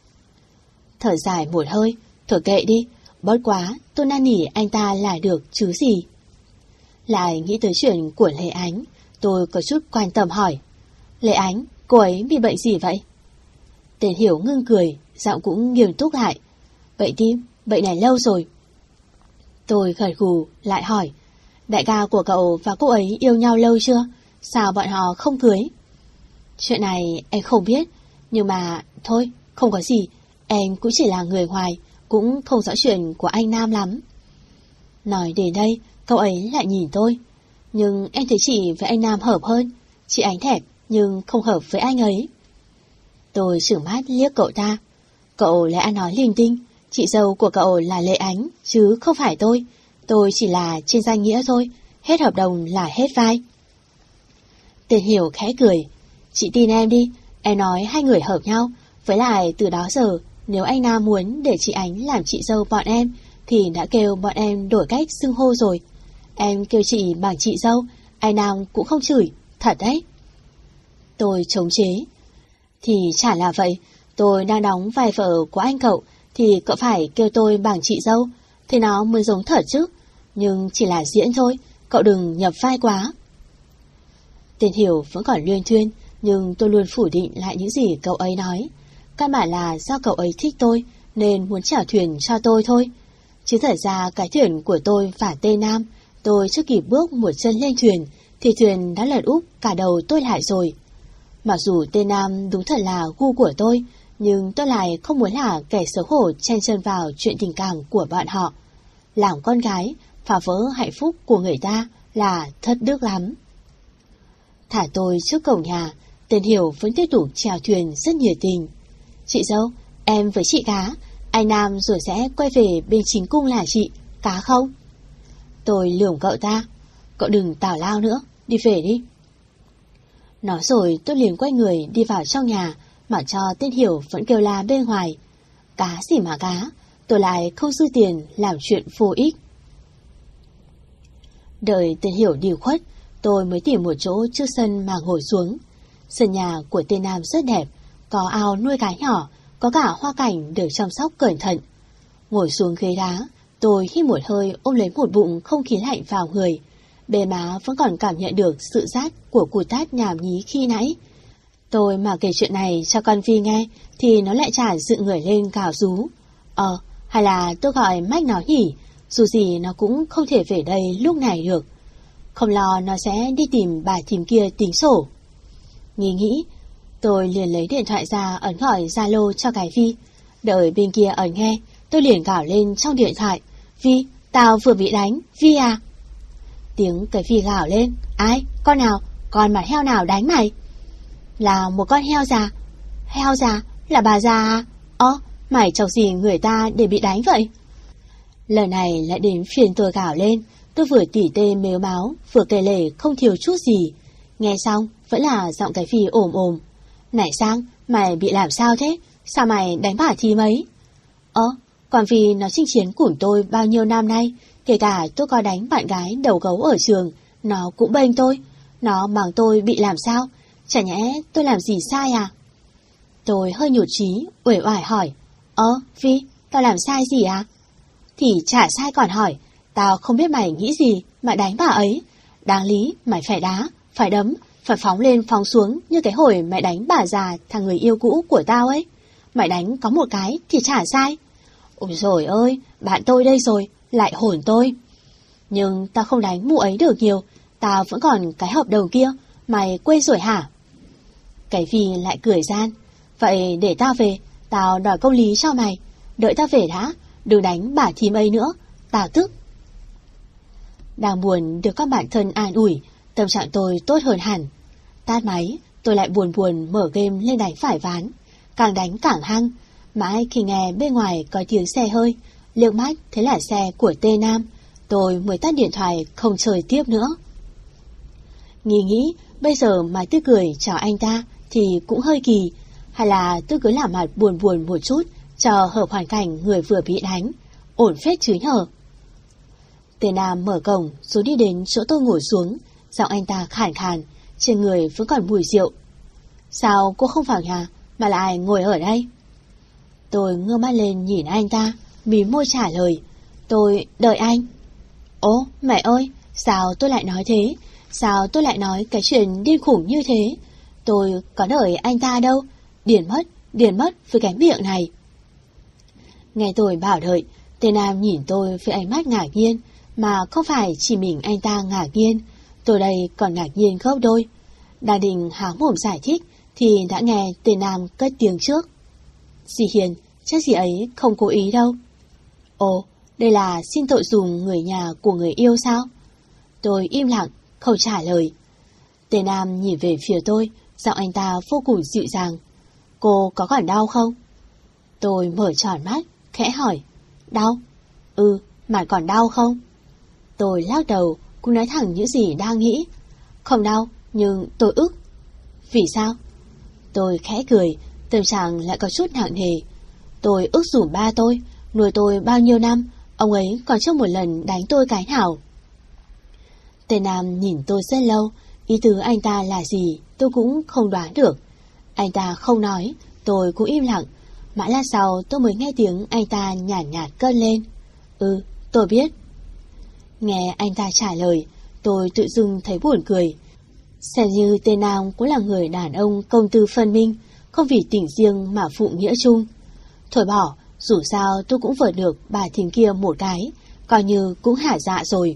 Thở dài một hơi, thở kệ đi, bất quá tôi năn nỉ anh ta là được chứ gì. Lại nghĩ tới chuyện của Lệ Ánh, tôi có chút quan tâm hỏi: "Lệ Ánh, cô ấy bị bệnh gì vậy?" Tên Hiểu ngưng cười, giọng cũng nghiêm túc lại: "Bệnh tim, bệnh này lâu rồi." Tôi gật gù lại hỏi: "Đại ca của cậu và cô ấy yêu nhau lâu chưa? Sao bọn họ không cưới?" "Chuyện này em không biết, nhưng mà thôi, không có gì, em cũng chỉ là người ngoài, cũng không rõ chuyện của anh Nam lắm." Nói đến đây, cậu ấy lại nhìn tôi: "Nhưng em thấy chị với anh Nam hợp hơn. Chị Ánh đẹp nhưng không hợp với anh ấy." Tôi trừng mắt liếc cậu ta: "Cậu lại ăn nói linh tinh. Chị dâu của cậu là Lệ Ánh chứ không phải tôi. Tôi chỉ là trên danh nghĩa thôi, hết hợp đồng là hết vai." Tên Hiểu khẽ cười: "Chị tin em đi, em nói hai người hợp nhau. Với lại từ đó giờ, nếu anh Nam muốn để chị Ánh làm chị dâu bọn em, thì đã kêu bọn em đổi cách xưng hô rồi. Em kêu chị bằng chị dâu, anh Nam cũng không chửi, thật đấy." Tôi chống chế: "Thì chả là vậy, tôi đang đóng vai vợ của anh cậu, thì cậu phải kêu tôi bằng chị dâu, thì nó mới giống thật chứ. Nhưng chỉ là diễn thôi, cậu đừng nhập vai quá." Tên Hiểu vẫn còn luyên thuyên, nhưng tôi luôn phủ định lại những gì cậu ấy nói. Căn bản là do cậu ấy thích tôi nên muốn chèo thuyền cho tôi thôi. Chứ thật ra cái thuyền của tôi và tên Nam, tôi chưa kịp bước một chân lên thuyền thì thuyền đã lật úp cả đầu tôi lại rồi. Mặc dù tên Nam đúng thật là gu của tôi, nhưng tôi lại không muốn là kẻ xấu hổ chen chân vào chuyện tình cảm của bọn họ. Làm con gái, phá vỡ hạnh phúc của người ta là thất đức lắm. Thả tôi trước cổng nhà, Tên Hiểu vẫn tiếp tục chèo thuyền rất nhiệt tình: "Chị dâu, em với chị cá, anh Nam rồi sẽ quay về bên chính cung là chị, cá không?" Tôi lườm cậu ta: "Cậu đừng tào lao nữa, đi về đi." Nói rồi tôi liền quay người đi vào trong nhà, mà cho Tên Hiểu vẫn kêu la bên ngoài: "Cá gì mà cá, tôi lại không dư tiền làm chuyện vô ích." Đợi Tên Hiểu đi khuất, tôi mới tìm một chỗ trước sân mà ngồi xuống. Sân nhà của tên Nam rất đẹp, có ao nuôi cá nhỏ, có cả hoa cảnh được chăm sóc cẩn thận. Ngồi xuống ghế đá, tôi hít một hơi ôm lấy một bụng không khí lạnh vào người. Bề má vẫn còn cảm nhận được sự rát của củ tát nhảm nhí khi nãy. Tôi mà kể chuyện này cho con Vi nghe thì nó lại chả dựng người lên gào rú. Ờ, hay là tôi gọi Mách nó nhỉ, dù gì nó cũng không thể về đây lúc này được. Không lo nó sẽ đi tìm bà thím kia tính sổ. Nghĩ nghĩ, tôi liền lấy điện thoại ra ấn gọi Zalo cho cái Vi. Đợi bên kia ấn nghe, tôi liền gào lên trong điện thoại: "Vi, tao vừa bị đánh, Vi à." Tiếng cái Vi gào lên: "Ai? Con nào? Con mặt heo nào đánh mày? Là một con heo già. Heo già? Là bà già à? Ơ, mày chọc gì người ta để bị đánh vậy? Lời này lại đến phiền tôi gào lên. Tôi vừa tỉ tê mếu máo, vừa kể lể không thiếu chút gì. Nghe xong vẫn là giọng cái phi ồm ồm. Này Sang, mày bị làm sao thế? Sao mày đánh bà Thi mấy? Ơ, còn vì nó chinh chiến cùng tôi bao nhiêu năm nay, kể cả tôi có đánh bạn gái đầu gấu ở trường, nó cũng bênh tôi. Nó bằng tôi bị làm sao? Chả nhẽ tôi làm gì sai à? Tôi hơi nhụt chí, uể oải hỏi. Ơ, Phi, tao làm sai gì à? Thì chả sai còn hỏi. Tao không biết mày nghĩ gì mà đánh bà ấy. Đáng lý mày phải đá, phải đấm, phải phóng lên phóng xuống như cái hồi mày đánh bà già thằng người yêu cũ của tao ấy. Mày đánh có một cái thì chả sai. Ôi dồi ơi, bạn tôi đây rồi, lại hồn tôi. Nhưng tao không đánh mụ ấy được nhiều, tao vẫn còn cái hợp đồng kia, mày quên rồi hả? Cái Phi lại cười gian. Vậy để tao về, tao đòi công lý cho mày. Đợi tao về đã, đừng đánh bà thím ấy nữa, tao tức. Đang buồn được các bạn thân an ủi, tâm trạng tôi tốt hơn hẳn. Tắt máy, tôi lại buồn buồn mở game lên đánh phải ván. Càng đánh càng hăng, mãi khi nghe bên ngoài có tiếng xe hơi, liếc mắt thấy là xe của T Nam, tôi mới tắt điện thoại không chơi tiếp nữa. Nghĩ nghĩ, bây giờ mà tôi cười chào anh ta thì cũng hơi kỳ, hay là tôi cứ làm mặt buồn buồn một chút cho hợp hoàn cảnh người vừa bị đánh, ổn phết chứ nhờ. T Nam mở cổng rồi đi đến chỗ tôi ngồi xuống, giọng anh ta khàn khàn, trên người vẫn còn mùi rượu. Sao cô không vào nhà mà lại ngồi ở đây? Tôi ngơ mắt lên nhìn anh ta, mím môi trả lời. Tôi đợi anh. Ố, mẹ ơi, sao tôi lại nói thế? Sao tôi lại nói cái chuyện điên khủng như thế? Tôi có đợi anh ta đâu. Điên mất, điên mất với cái miệng này. Nghe tôi bảo đợi, Tên Nam nhìn tôi với ánh mắt ngạc nhiên, mà không phải chỉ mình anh ta ngạc nhiên, tôi đây còn ngạc nhiên gấp đôi. Đang định há mồm giải thích thì đã nghe Tên Nam cất tiếng trước. Dì Hiền, chắc dì ấy không cố ý đâu. Ồ, đây là xin tội dùm người nhà của người yêu sao? Tôi im lặng, không trả lời. Tên Nam nhìn về phía tôi, giọng anh ta vô cùng dịu dàng. Cô có còn đau không? Tôi mở tròn mắt, khẽ hỏi. Đau? Ừ, mà còn đau không? Tôi lắc đầu, cũng nói thẳng những gì đang nghĩ. Không đau, nhưng tôi ức. Vì sao? Tôi khẽ cười, tâm trạng lại có chút nặng nề. Tôi ức dùm ba tôi, nuôi tôi bao nhiêu năm, ông ấy còn chưa một lần đánh tôi cái nào. Tên Nam nhìn tôi rất lâu, ý tứ anh ta là gì tôi cũng không đoán được. Anh ta không nói, tôi cũng im lặng. Mãi lát sau tôi mới nghe tiếng anh ta nhàn nhạt, nhạt cất lên. Ừ, tôi biết. Nghe anh ta trả lời, tôi tự dưng thấy buồn cười. Xem như Tên Nam cũng là người đàn ông công tư phân minh, không vì tình riêng mà phụ nghĩa chung. Thôi bỏ, dù sao tôi cũng vượt được bà thím kia một cái, coi như cũng hả dạ rồi.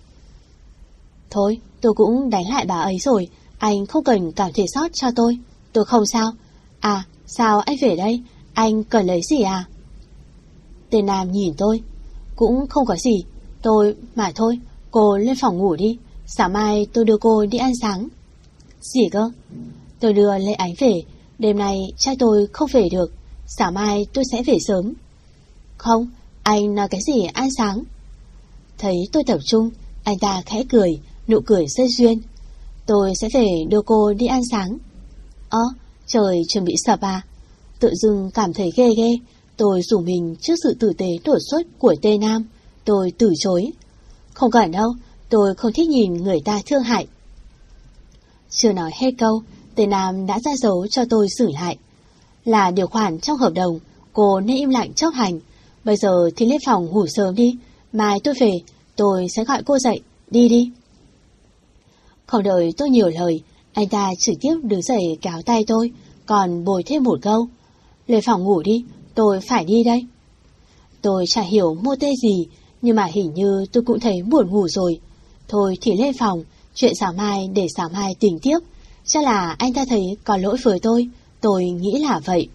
Thôi, tôi cũng đánh lại bà ấy rồi, anh không cần cảm thấy sót cho tôi, tôi không sao. À, sao anh về đây, anh cần lấy gì à? Tên Nam nhìn tôi, cũng không có gì, tôi, mà thôi, cô lên phòng ngủ đi, sáng mai tôi đưa cô đi ăn sáng. Gì cơ? Tôi đưa Lê Ánh về, đêm nay trai tôi không về được, sáng mai tôi sẽ về sớm. Không, anh nói cái gì ăn sáng? Thấy tôi tập trung, anh ta khẽ cười, nụ cười rất duyên. Tôi sẽ về đưa cô đi ăn sáng. Ơ, trời chuẩn bị sập à? Tự dưng cảm thấy ghê ghê, tôi rủ mình trước sự tử tế đột xuất của Tây Nam. Tôi từ chối. Không cần đâu, tôi không thích nhìn người ta thương hại. Chưa nói hết câu, Tây Nam đã ra dấu cho tôi xử lại. Là điều khoản trong hợp đồng, cô nên im lặng chấp hành. Bây giờ thì lên phòng ngủ sớm đi, mai tôi về, tôi sẽ gọi cô dậy, đi đi. Không đợi tôi nhiều lời, anh ta trực tiếp đứng dậy kéo tay tôi, còn bồi thêm một câu. Lên phòng ngủ đi, tôi phải đi đây. Tôi chả hiểu mô tê gì, nhưng mà hình như tôi cũng thấy buồn ngủ rồi. Thôi thì lên phòng, chuyện sáng mai để sáng mai tính tiếp. Chắc là anh ta thấy có lỗi với tôi, tôi nghĩ là vậy.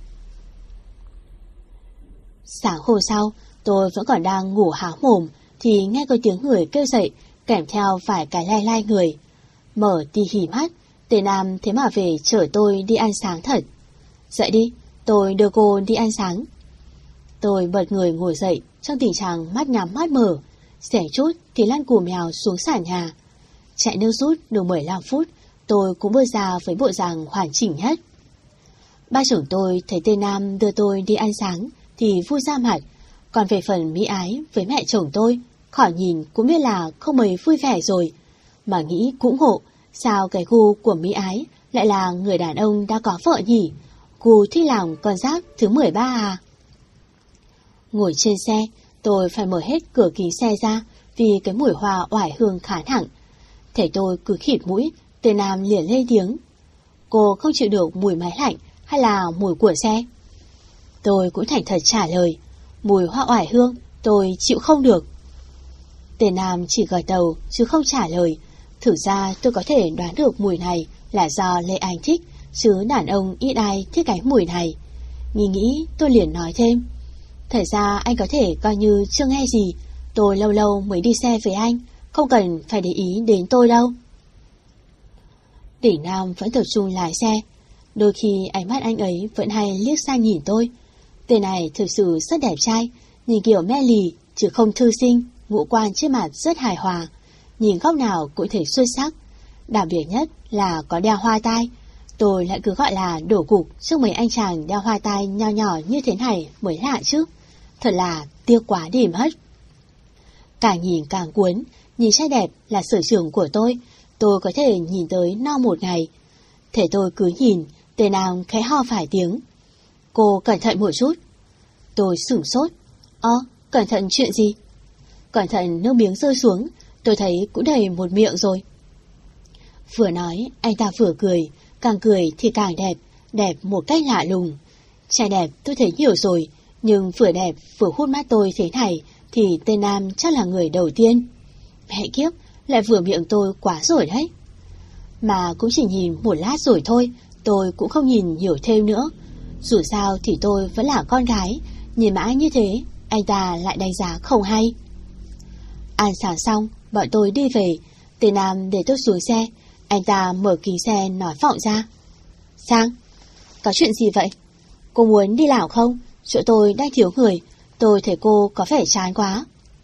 Sáng hôm sau, tôi vẫn còn đang ngủ há mồm, thì nghe có tiếng người kêu dậy, kèm theo vài cái lai lai người. Mở tí hỉ mắt, tên Nam thế mà về chở tôi đi ăn sáng thật. Dậy đi, tôi đưa cô đi ăn sáng. Tôi bật người ngồi dậy trong tình trạng mắt nhắm mắt mở, xẻ chút thì lăn cù mèo xuống sàn nhà. Chạy nước rút được mười lăm phút, tôi cũng bước ra với bộ dạng hoàn chỉnh nhất. Ba trưởng tôi thấy tên Nam đưa tôi đi ăn sáng thì vui ra mặt, còn về phần Mỹ Ái với mẹ chồng tôi, khỏi nhìn cũng biết là không mấy vui vẻ rồi. Mà nghĩ cũng ngộ, sao cái gu của Mỹ Ái lại là người đàn ông đã có vợ nhỉ? Gu thích làm con giáp thứ mười ba à? Ngồi trên xe, tôi phải mở hết cửa kính xe ra vì cái mùi hoa oải hương khá nặng. Thấy tôi cứ khịt mũi, tên Nam liền lên tiếng. Cô không chịu được mùi máy lạnh hay là mùi của xe? Tôi cũng thành thật trả lời. Mùi hoa oải hương tôi chịu không được. Tên Nam chỉ gật đầu chứ không trả lời. Thử ra tôi có thể đoán được mùi này là do Lê Anh thích, chứ đàn ông ít ai thích cái mùi này. Nghĩ nghĩ tôi liền nói thêm. Thật ra anh có thể coi như chưa nghe gì. Tôi lâu lâu mới đi xe với anh, không cần phải để ý đến tôi đâu. Đỉnh Nam vẫn tập trung lái xe. Đôi khi ánh mắt anh ấy vẫn hay liếc sang nhìn tôi. Tên này thực sự rất đẹp trai, nhìn kiểu me lì chứ không thư sinh, ngũ quan trên mặt rất hài hòa, nhìn góc nào cũng thấy xuất sắc. Đặc biệt nhất là có đeo hoa tai. Tôi lại cứ gọi là đổ gục trước mấy anh chàng đeo hoa tai nho nhỏ như thế này mới lạ chứ. Thật là tiếc quá đi mất. Càng nhìn càng cuốn, nhìn trai đẹp là sở trường của tôi, tôi có thể nhìn tới no một ngày. Thế tôi cứ nhìn, tên nào khẽ ho vài tiếng. Cô cẩn thận một chút. Tôi sửng sốt. Ơ, cẩn thận chuyện gì? Cẩn thận nước miếng rơi xuống, tôi thấy cũng đầy một miệng rồi. Vừa nói, anh ta vừa cười, càng cười thì càng đẹp, đẹp một cách lạ lùng. Trai đẹp tôi thấy nhiều rồi, nhưng vừa đẹp vừa hút mắt tôi thế này thì tên Nam chắc là người đầu tiên. Mẹ kiếp, lại vừa miệng tôi quá rồi đấy. Mà cũng chỉ nhìn một lát rồi thôi, tôi cũng không nhìn nhiều thêm nữa. Dù sao thì tôi vẫn là con gái, nhìn mãi như thế, anh ta lại đánh giá không hay. Ăn sáng xong, bọn tôi đi về. Tên Nam để tôi xuống xe, anh ta mở kính xe nói vọng ra. Sang, có chuyện gì vậy? Cô muốn đi làm không? Chỗ tôi đang thiếu người, tôi thấy cô có vẻ chán quá.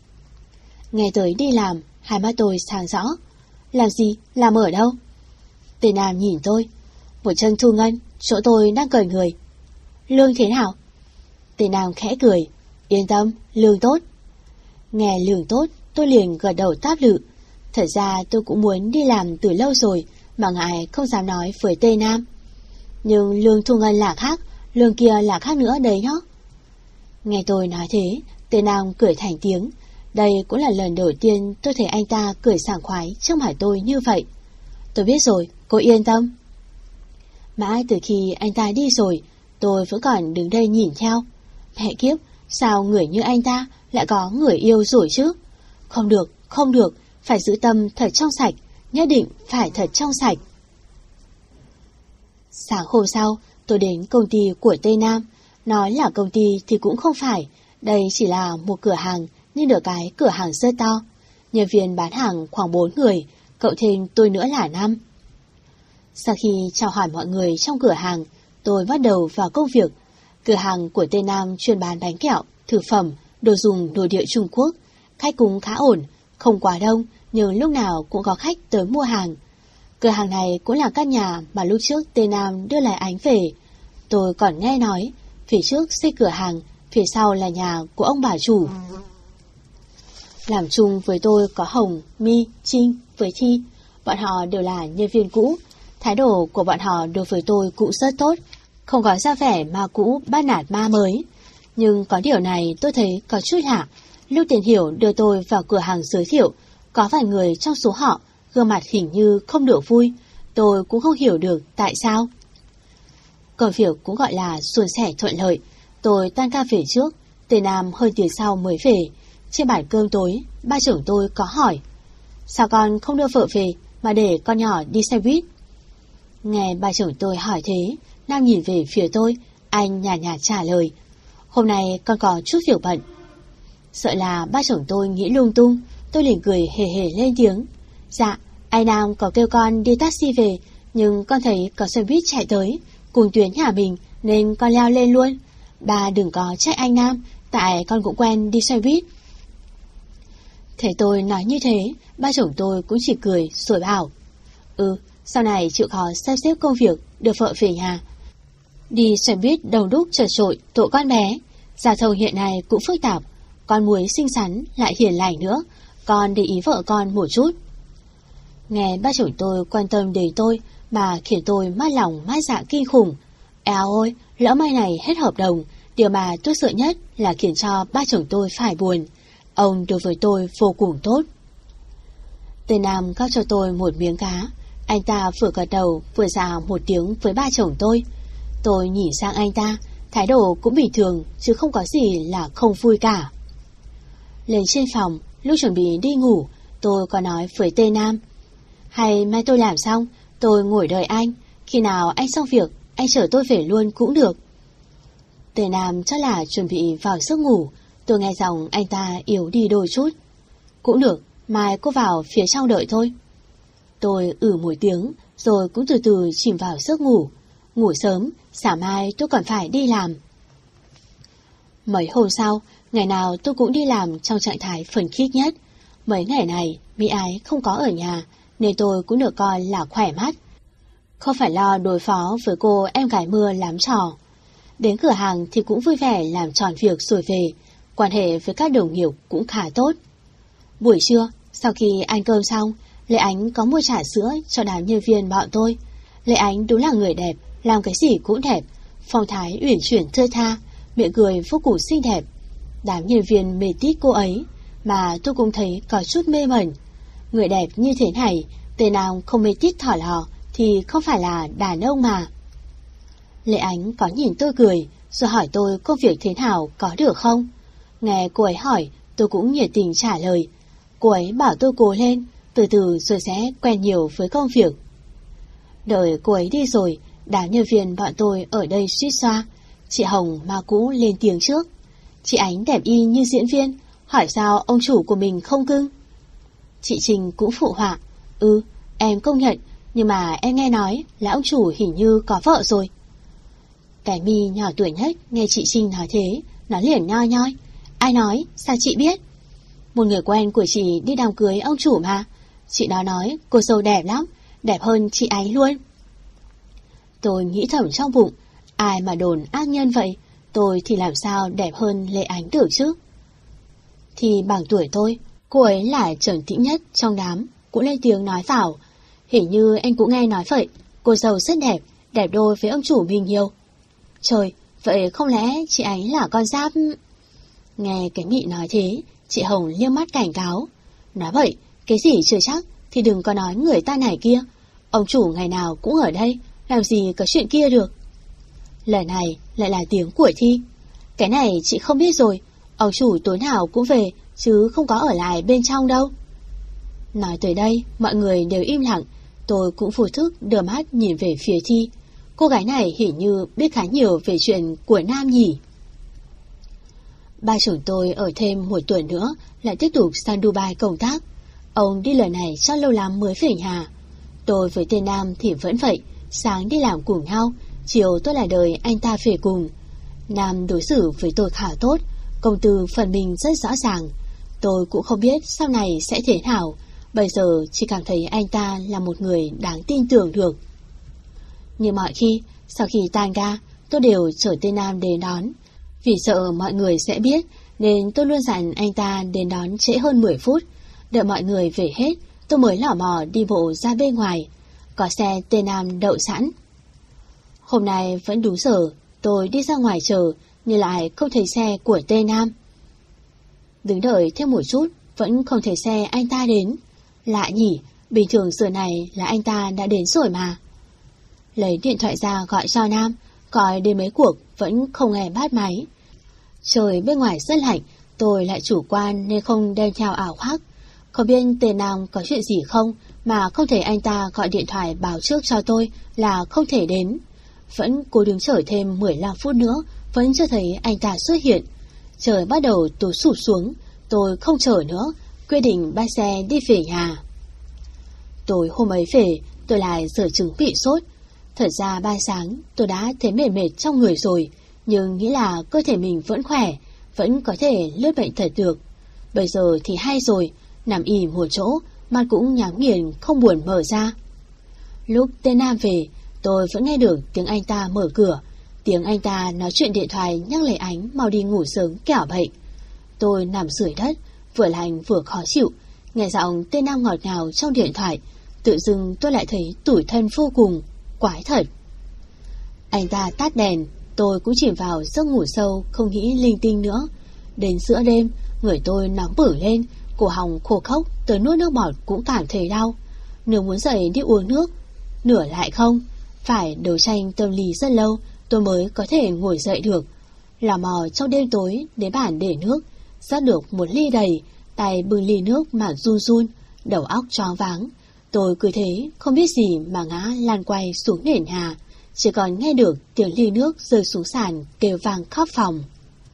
Nghe tới đi làm, hai mắt tôi sáng rõ. Làm gì? Làm ở đâu? Tên Nam nhìn tôi. Một chân thu ngân, chỗ tôi đang cần người. Lương thế nào? Tên Nam khẽ cười. Yên tâm, lương tốt. Nghe lương tốt, tôi liền gật đầu táp lự. Thật ra tôi cũng muốn đi làm từ lâu rồi, mà ngại không dám nói với tên Nam. Nhưng lương thu ngân là khác, lương kia là khác nữa đấy nhá. Nghe tôi nói thế, tên Nam cười thành tiếng. Đây cũng là lần đầu tiên tôi thấy anh ta cười sảng khoái trước mặt tôi như vậy. Tôi biết rồi, cô yên tâm. Mãi từ khi anh ta đi rồi, tôi vẫn còn đứng đây nhìn theo. Mẹ kiếp, sao người như anh ta lại có người yêu rồi chứ? Không được, không được, phải giữ tâm thật trong sạch, nhất định phải thật trong sạch. Sáng hôm sau, tôi đến công ty của Tây Nam. Nói là công ty thì cũng không phải, đây chỉ là một cửa hàng, nhưng được cái cửa hàng rất to. Nhân viên bán hàng khoảng bốn người, cộng thêm tôi nữa là năm. Sau khi chào hỏi mọi người trong cửa hàng, tôi bắt đầu vào công việc. Cửa hàng của Tây Nam chuyên bán bánh kẹo, thực phẩm, đồ dùng nội địa Trung Quốc. Khách cũng khá ổn, không quá đông, nhưng lúc nào cũng có khách tới mua hàng. Cửa hàng này cũng là căn nhà mà lúc trước Tây Nam đưa lại Ánh về. Tôi còn nghe nói, phía trước xây cửa hàng, phía sau là nhà của ông bà chủ. Làm chung với tôi có Hồng, My, Trinh với Thi. Bọn họ đều là nhân viên cũ. Thái độ của bọn họ đối với tôi cũng rất tốt, không có ra vẻ ma cũ bắt nạt ma mới. Nhưng có điều này tôi thấy có chút lạ. Lúc Tiền Hiểu đưa tôi vào cửa hàng giới thiệu, có vài người trong số họ gương mặt hình như không được vui. Tôi cũng không hiểu được tại sao. Công việc cũng gọi là suôn sẻ thuận lợi. Tôi tan ca về trước, Tây Nam hơi tiếng sau mới về. Trên bàn cơm tối, ba trưởng tôi có hỏi: sao con không đưa vợ về mà để con nhỏ đi xe buýt? Nghe ba trưởng tôi hỏi thế, Nam nhìn về phía tôi, anh nhàn nhạt trả lời: hôm nay con có chút việc bận. Sợ là ba trưởng tôi nghĩ lung tung, tôi liền cười hề hề lên tiếng: dạ, Anh Nam có kêu con đi taxi về, nhưng con thấy có xe buýt chạy tới cùng tuyến nhà mình nên con leo lên luôn. Ba đừng có trách anh Nam, tại con cũng quen đi xe buýt. Thế tôi nói như thế, ba chồng tôi cũng chỉ cười rồi bảo: Ừ, sau này chịu khó sắp xếp công việc đưa vợ về nhà. Đi xe buýt đông đúc chật chội tội con bé. Giao thông hiện nay cũng phức tạp, con muối xinh xắn lại hiền lành nữa, con để ý vợ con một chút. Nghe ba chồng tôi quan tâm đến tôi mà khiến tôi mát lòng mát dạ kinh khủng. Eo ôi, lỡ mai này hết hợp đồng, điều mà tôi sợ nhất là khiến cho ba chồng tôi phải buồn. Ông đối với tôi vô cùng tốt. Tên Nam gắp cho tôi một miếng cá. Anh ta vừa gật đầu vừa dạ một tiếng với ba chồng tôi. Tôi nhìn sang anh ta, thái độ cũng bình thường chứ không có gì là không vui cả. Lên trên phòng, lúc chuẩn bị đi ngủ, tôi có nói với tên Nam: Hay mai tôi làm xong, tôi ngồi đợi anh, khi nào anh xong việc, anh chở tôi về luôn cũng được. Tên Nam chắc là chuẩn bị vào giấc ngủ. Tôi nghe giọng anh ta yếu đi đôi chút. Cũng được, mai cô vào phía trong đợi thôi. Tôi ử một tiếng, rồi cũng từ từ chìm vào giấc ngủ. Ngủ sớm, sáng mai tôi còn phải đi làm. Mấy hôm sau, ngày nào tôi cũng đi làm trong trạng thái phấn khích nhất. Mấy ngày này, Mỹ Ái không có ở nhà, nên tôi cũng được coi là khỏe mắt. Không phải lo đối phó với cô em gái mưa lắm trò. Đến cửa hàng thì cũng vui vẻ làm tròn việc rồi về. Quan hệ với các đồng nghiệp cũng khá tốt. Buổi trưa, sau khi ăn cơm xong, Lệ Ánh có mua trà sữa cho đám nhân viên bọn tôi. Lệ Ánh đúng là người đẹp, làm cái gì cũng đẹp, phong thái uyển chuyển thưa tha, miệng cười vô cùng xinh đẹp. Đám nhân viên mê tít cô ấy, mà tôi cũng thấy có chút mê mẩn. Người đẹp như thế này, tên nào không mê tít thỏ lò thì không phải là đàn ông mà. Lệ Ánh có nhìn tôi cười, rồi hỏi tôi công việc thế nào, có được không. Nghe cô ấy hỏi, tôi cũng nhiệt tình trả lời. Cô ấy bảo tôi cố lên, từ từ rồi sẽ quen nhiều với công việc. Đợi cô ấy đi rồi, đám nhân viên bọn tôi ở đây suýt xoa. Chị Hồng mà cũ lên tiếng trước. Chị Ánh đẹp y như diễn viên, hỏi sao ông chủ của mình không cưng. Chị Trinh cũng phụ họa: Ừ, em công nhận, nhưng mà em nghe nói là ông chủ hình như có vợ rồi. Cái Mi nhỏ tuổi nhất nghe chị Trinh nói thế, nó liền nhoi nhoi: Ai nói, sao chị biết? Một người quen của chị đi đám cưới ông chủ mà. Chị đó nói cô dâu đẹp lắm, đẹp hơn chị Ánh luôn. Tôi nghĩ thầm trong bụng, ai mà đồn ác nhân vậy, tôi thì làm sao đẹp hơn Lệ Ánh được chứ. Thì bằng tuổi tôi, cô ấy là trầm tĩnh nhất trong đám, cũng lên tiếng nói vào: Hình như em cũng nghe nói vậy, cô dâu rất đẹp, đẹp đôi với ông chủ mình nhiều. Trời, vậy không lẽ chị Ánh là con giáp? Nghe cái Mị nói thế, chị Hồng liếc mắt cảnh cáo: Nói vậy, cái gì chưa chắc thì đừng có nói người ta này kia. Ông chủ ngày nào cũng ở đây, làm gì có chuyện kia được. Lời này lại là tiếng của Thi: Cái này chị không biết rồi, ông chủ tối nào cũng về, chứ không có ở lại bên trong đâu. Nói tới đây, mọi người đều im lặng. Tôi cũng vô thức đưa mắt nhìn về phía Thi. Cô gái này hình như biết khá nhiều về chuyện của Nam nhỉ. Ba chồng tôi ở thêm một tuần nữa lại tiếp tục sang Dubai công tác. Ông đi lần này chắc lâu lắm mới về nhà. Tôi với tên Nam thì vẫn vậy, sáng đi làm cùng nhau, chiều tôi lại đợi anh ta về cùng. Nam đối xử với tôi khá tốt, công tư phần mình rất rõ ràng. Tôi cũng không biết sau này sẽ thế nào, bây giờ chỉ cảm thấy anh ta là một người đáng tin tưởng được. Như mọi khi, sau khi tan ca, tôi đều chở tên Nam đến đón. Vì sợ mọi người sẽ biết, nên tôi luôn dặn anh ta đến đón trễ hơn mười phút. Đợi mọi người về hết, tôi mới lỏ mò đi bộ ra bên ngoài. Có xe tên Nam đậu sẵn. Hôm nay vẫn đúng giờ, tôi đi ra ngoài chờ, nhưng lại không thấy xe của tên Nam. Đứng đợi thêm một chút, vẫn không thấy xe anh ta đến. Lạ nhỉ, bình thường giờ này là anh ta đã đến rồi mà. Lấy điện thoại ra gọi cho Nam, gọi đến mấy cuộc vẫn không nghe bắt máy. Trời bên ngoài rất lạnh, tôi lại chủ quan nên không đem theo áo khoác. Không biết tên Nam có chuyện gì không mà không thể anh ta gọi điện thoại báo trước cho tôi là không thể đến. Vẫn cố đứng chờ thêm mười lăm phút nữa, vẫn chưa thấy anh ta xuất hiện. Trời bắt đầu tối sụp xuống, tôi không chờ nữa, quyết định bắt xe đi về nhà. Tối hôm ấy về, tôi lại dở chứng bị sốt. Thật ra ban sáng tôi đã thấy mệt mệt trong người rồi, nhưng nghĩ là cơ thể mình vẫn khỏe, vẫn có thể lướt bệnh thật được. Bây giờ thì hay rồi, nằm ìm một chỗ, mắt cũng nhắm nghiền không buồn mở ra. Lúc tên Nam về, tôi vẫn nghe được tiếng anh ta mở cửa, tiếng anh ta nói chuyện điện thoại nhắc Lệ Ánh mau đi ngủ sớm kẻo bệnh. Tôi nằm dưới đất, vừa lạnh vừa khó chịu, nghe giọng tên Nam ngọt ngào trong điện thoại, tự dưng tôi lại thấy tủi thân vô cùng, quái thật. Anh ta tắt đèn, tôi cũng chìm vào giấc ngủ sâu, không nghĩ linh tinh nữa. Đến giữa đêm, người tôi nóng bừng lên, cổ họng khô khốc, tới nuốt nước bọt cũng cảm thấy đau. Nửa muốn dậy đi uống nước, nửa lại không. Phải đấu tranh tâm lý rất lâu, tôi mới có thể ngồi dậy được. Lò mò trong đêm tối đến bàn để nước, rót được một ly đầy, tay bưng ly nước mà run run, đầu óc choáng váng. Tôi cứ thế không biết gì mà ngã lăn quay xuống nền nhà, chỉ còn nghe được tiếng ly nước rơi xuống sàn kêu vang khắp phòng.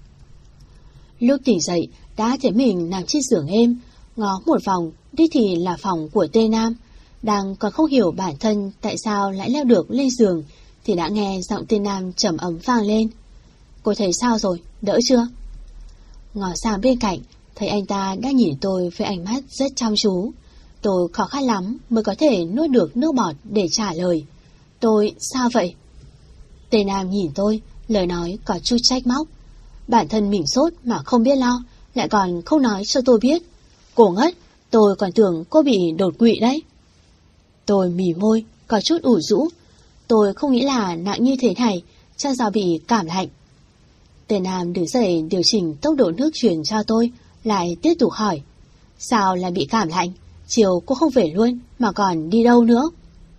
Lúc tỉnh dậy đã thấy mình nằm trên giường êm, ngó một vòng đi thì là phòng của tên Nam. Đang còn không hiểu bản thân tại sao lại leo được lên giường thì đã nghe giọng tên Nam trầm ấm vang lên. Cô thấy sao rồi, đỡ chưa? Ngó sang bên cạnh, thấy anh ta đang nhìn tôi với ánh mắt rất chăm chú. Tôi khó khăn lắm mới có thể nuốt được nước bọt để trả lời. Tôi, sao vậy? Tên Nam nhìn tôi, lời nói có chút trách móc. Bản thân mình sốt mà không biết lo, lại còn không nói cho tôi biết. Cô ngất, tôi còn tưởng cô bị đột quỵ đấy. Tôi mỉ môi, có chút ủ rũ. Tôi không nghĩ là nặng như thế này, chắc do bị cảm lạnh. Tên Nam đứng dậy điều chỉnh tốc độ nước truyền cho tôi, lại tiếp tục hỏi. Sao lại bị cảm lạnh? Chiều cô không về luôn, mà còn đi đâu nữa?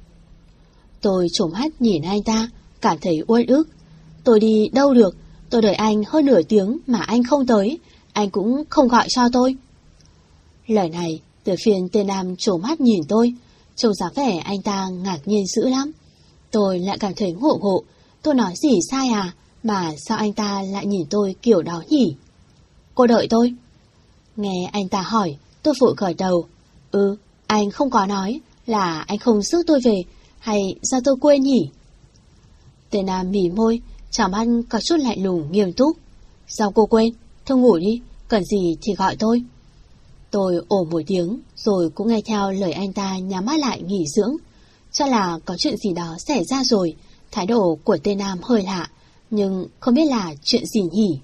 Tôi trộm mắt nhìn anh ta, cảm thấy uất ức. Tôi đi đâu được, tôi đợi anh hơn nửa tiếng mà anh không tới, anh cũng không gọi cho tôi. Lời này từ phiên tên Nam trộm mắt nhìn tôi, trông dáng vẻ anh ta ngạc nhiên dữ lắm. Tôi lại cảm thấy ngộ ngộ, tôi nói gì sai à, mà sao anh ta lại nhìn tôi kiểu đó nhỉ? Cô đợi tôi. Nghe anh ta hỏi, tôi vội gật đầu. Ừ, anh không có nói là anh không rước tôi về, hay do tôi quên nhỉ? Tên Nam mỉ môi, trong mắt có chút lạnh lùng nghiêm túc. Sao cô quên? Thôi ngủ đi, cần gì thì gọi tôi. Tôi ồ một tiếng, rồi cũng nghe theo lời anh ta nhắm mắt lại nghỉ dưỡng. Cho là có chuyện gì đó xảy ra rồi, thái độ của tên Nam hơi lạ, nhưng không biết là chuyện gì nhỉ.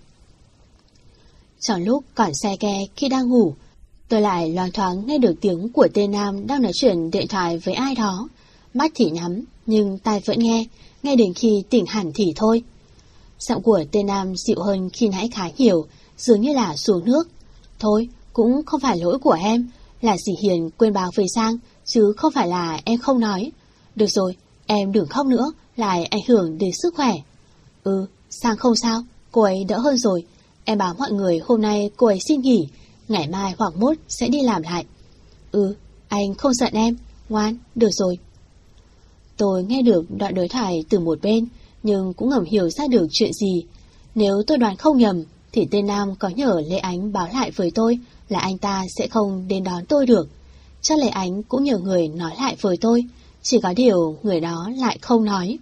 Trong lúc còn xe ke khi đang ngủ, tôi lại loáng thoáng nghe được tiếng của tên Nam đang nói chuyện điện thoại với ai đó. Mắt thì nhắm, nhưng tai vẫn nghe, nghe đến khi tỉnh hẳn thì thôi. Giọng của tên Nam dịu hơn khi nãy khá nhiều, dường như là xuống nước. Thôi, cũng không phải lỗi của em, là dì Hiền quên báo với Sang, chứ không phải là em không nói. Được rồi, em đừng khóc nữa, lại ảnh hưởng đến sức khỏe. Ừ, Sang không sao, cô ấy đỡ hơn rồi. Em báo mọi người hôm nay cô ấy xin nghỉ, ngày mai hoặc mốt sẽ đi làm lại. Ừ, anh không giận em, ngoan, được rồi. Tôi nghe được đoạn đối thoại từ một bên, nhưng cũng ngầm hiểu ra được chuyện gì. Nếu tôi đoán không nhầm, thì tên Nam có nhờ Lệ Ánh báo lại với tôi là anh ta sẽ không đến đón tôi được. Chắc Lệ Ánh cũng nhờ người nói lại với tôi, chỉ có điều người đó lại không nói.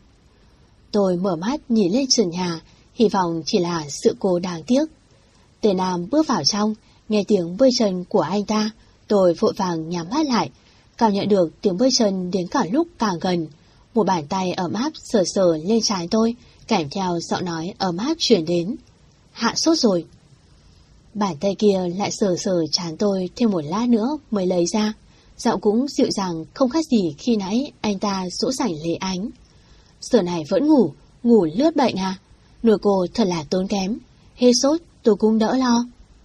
Tôi mở mắt nhìn lên trần nhà, hy vọng chỉ là sự cố đáng tiếc. Tên Nam bước vào trong, nghe tiếng bơi chân của anh ta, tôi vội vàng nhắm mắt lại, cảm nhận được tiếng bơi chân đến cả lúc càng gần. Một bàn tay ấm áp sờ sờ lên trán tôi, kèm theo giọng nói ấm áp chuyển đến. Hạ sốt rồi. Bàn tay kia lại sờ sờ trán tôi thêm một lát nữa mới lấy ra. Giọng cũng dịu dàng không khác gì khi nãy anh ta dỗ dành Lệ Ánh. Giờ này vẫn ngủ, ngủ lướt bệnh à? Nuôi cô thật là tốn kém. Hết sốt tôi cũng đỡ lo.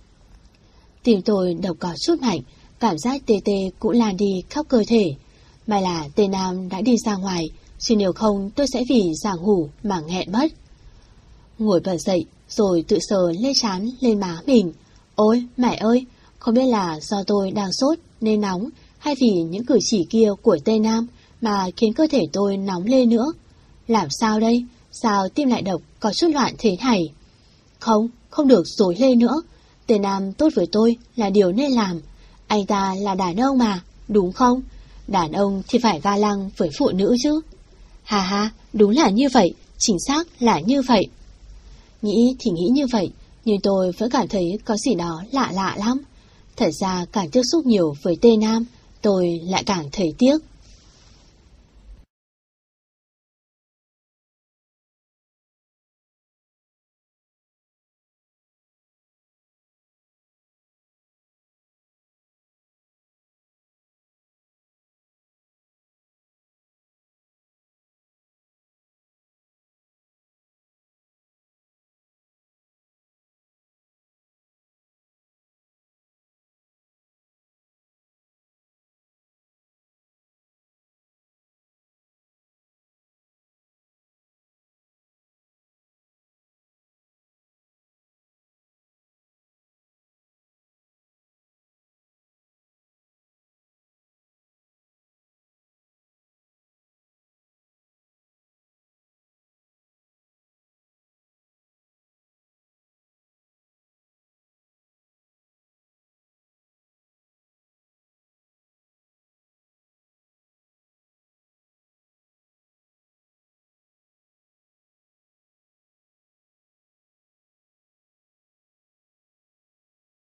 Tim tôi đập có chút mạnh, cảm giác tê tê cũng lan đi khắp cơ thể. May là tên Nam đã đi ra ngoài, chứ nếu không tôi sẽ vì giảng ngủ mà nghẹn mất. Ngồi bật dậy rồi tự sờ lên trán lên má mình. Ôi mẹ ơi, không biết là do tôi đang sốt nên nóng, hay vì những cử chỉ kia của tên Nam mà khiến cơ thể tôi nóng lên nữa. Làm sao đây? Sao tim lại đập có chút loạn thế này? Không, không được dối lên nữa. Tên Nam tốt với tôi là điều nên làm. Anh ta là đàn ông mà, đúng không? Đàn ông thì phải ga lăng với phụ nữ chứ. Hà ha, đúng là như vậy, chính xác là như vậy. Nghĩ thì nghĩ như vậy, nhưng tôi vẫn cảm thấy có gì đó lạ lạ lắm. Thật ra càng tiếp xúc nhiều với Tê Nam, tôi lại càng thấy tiếc.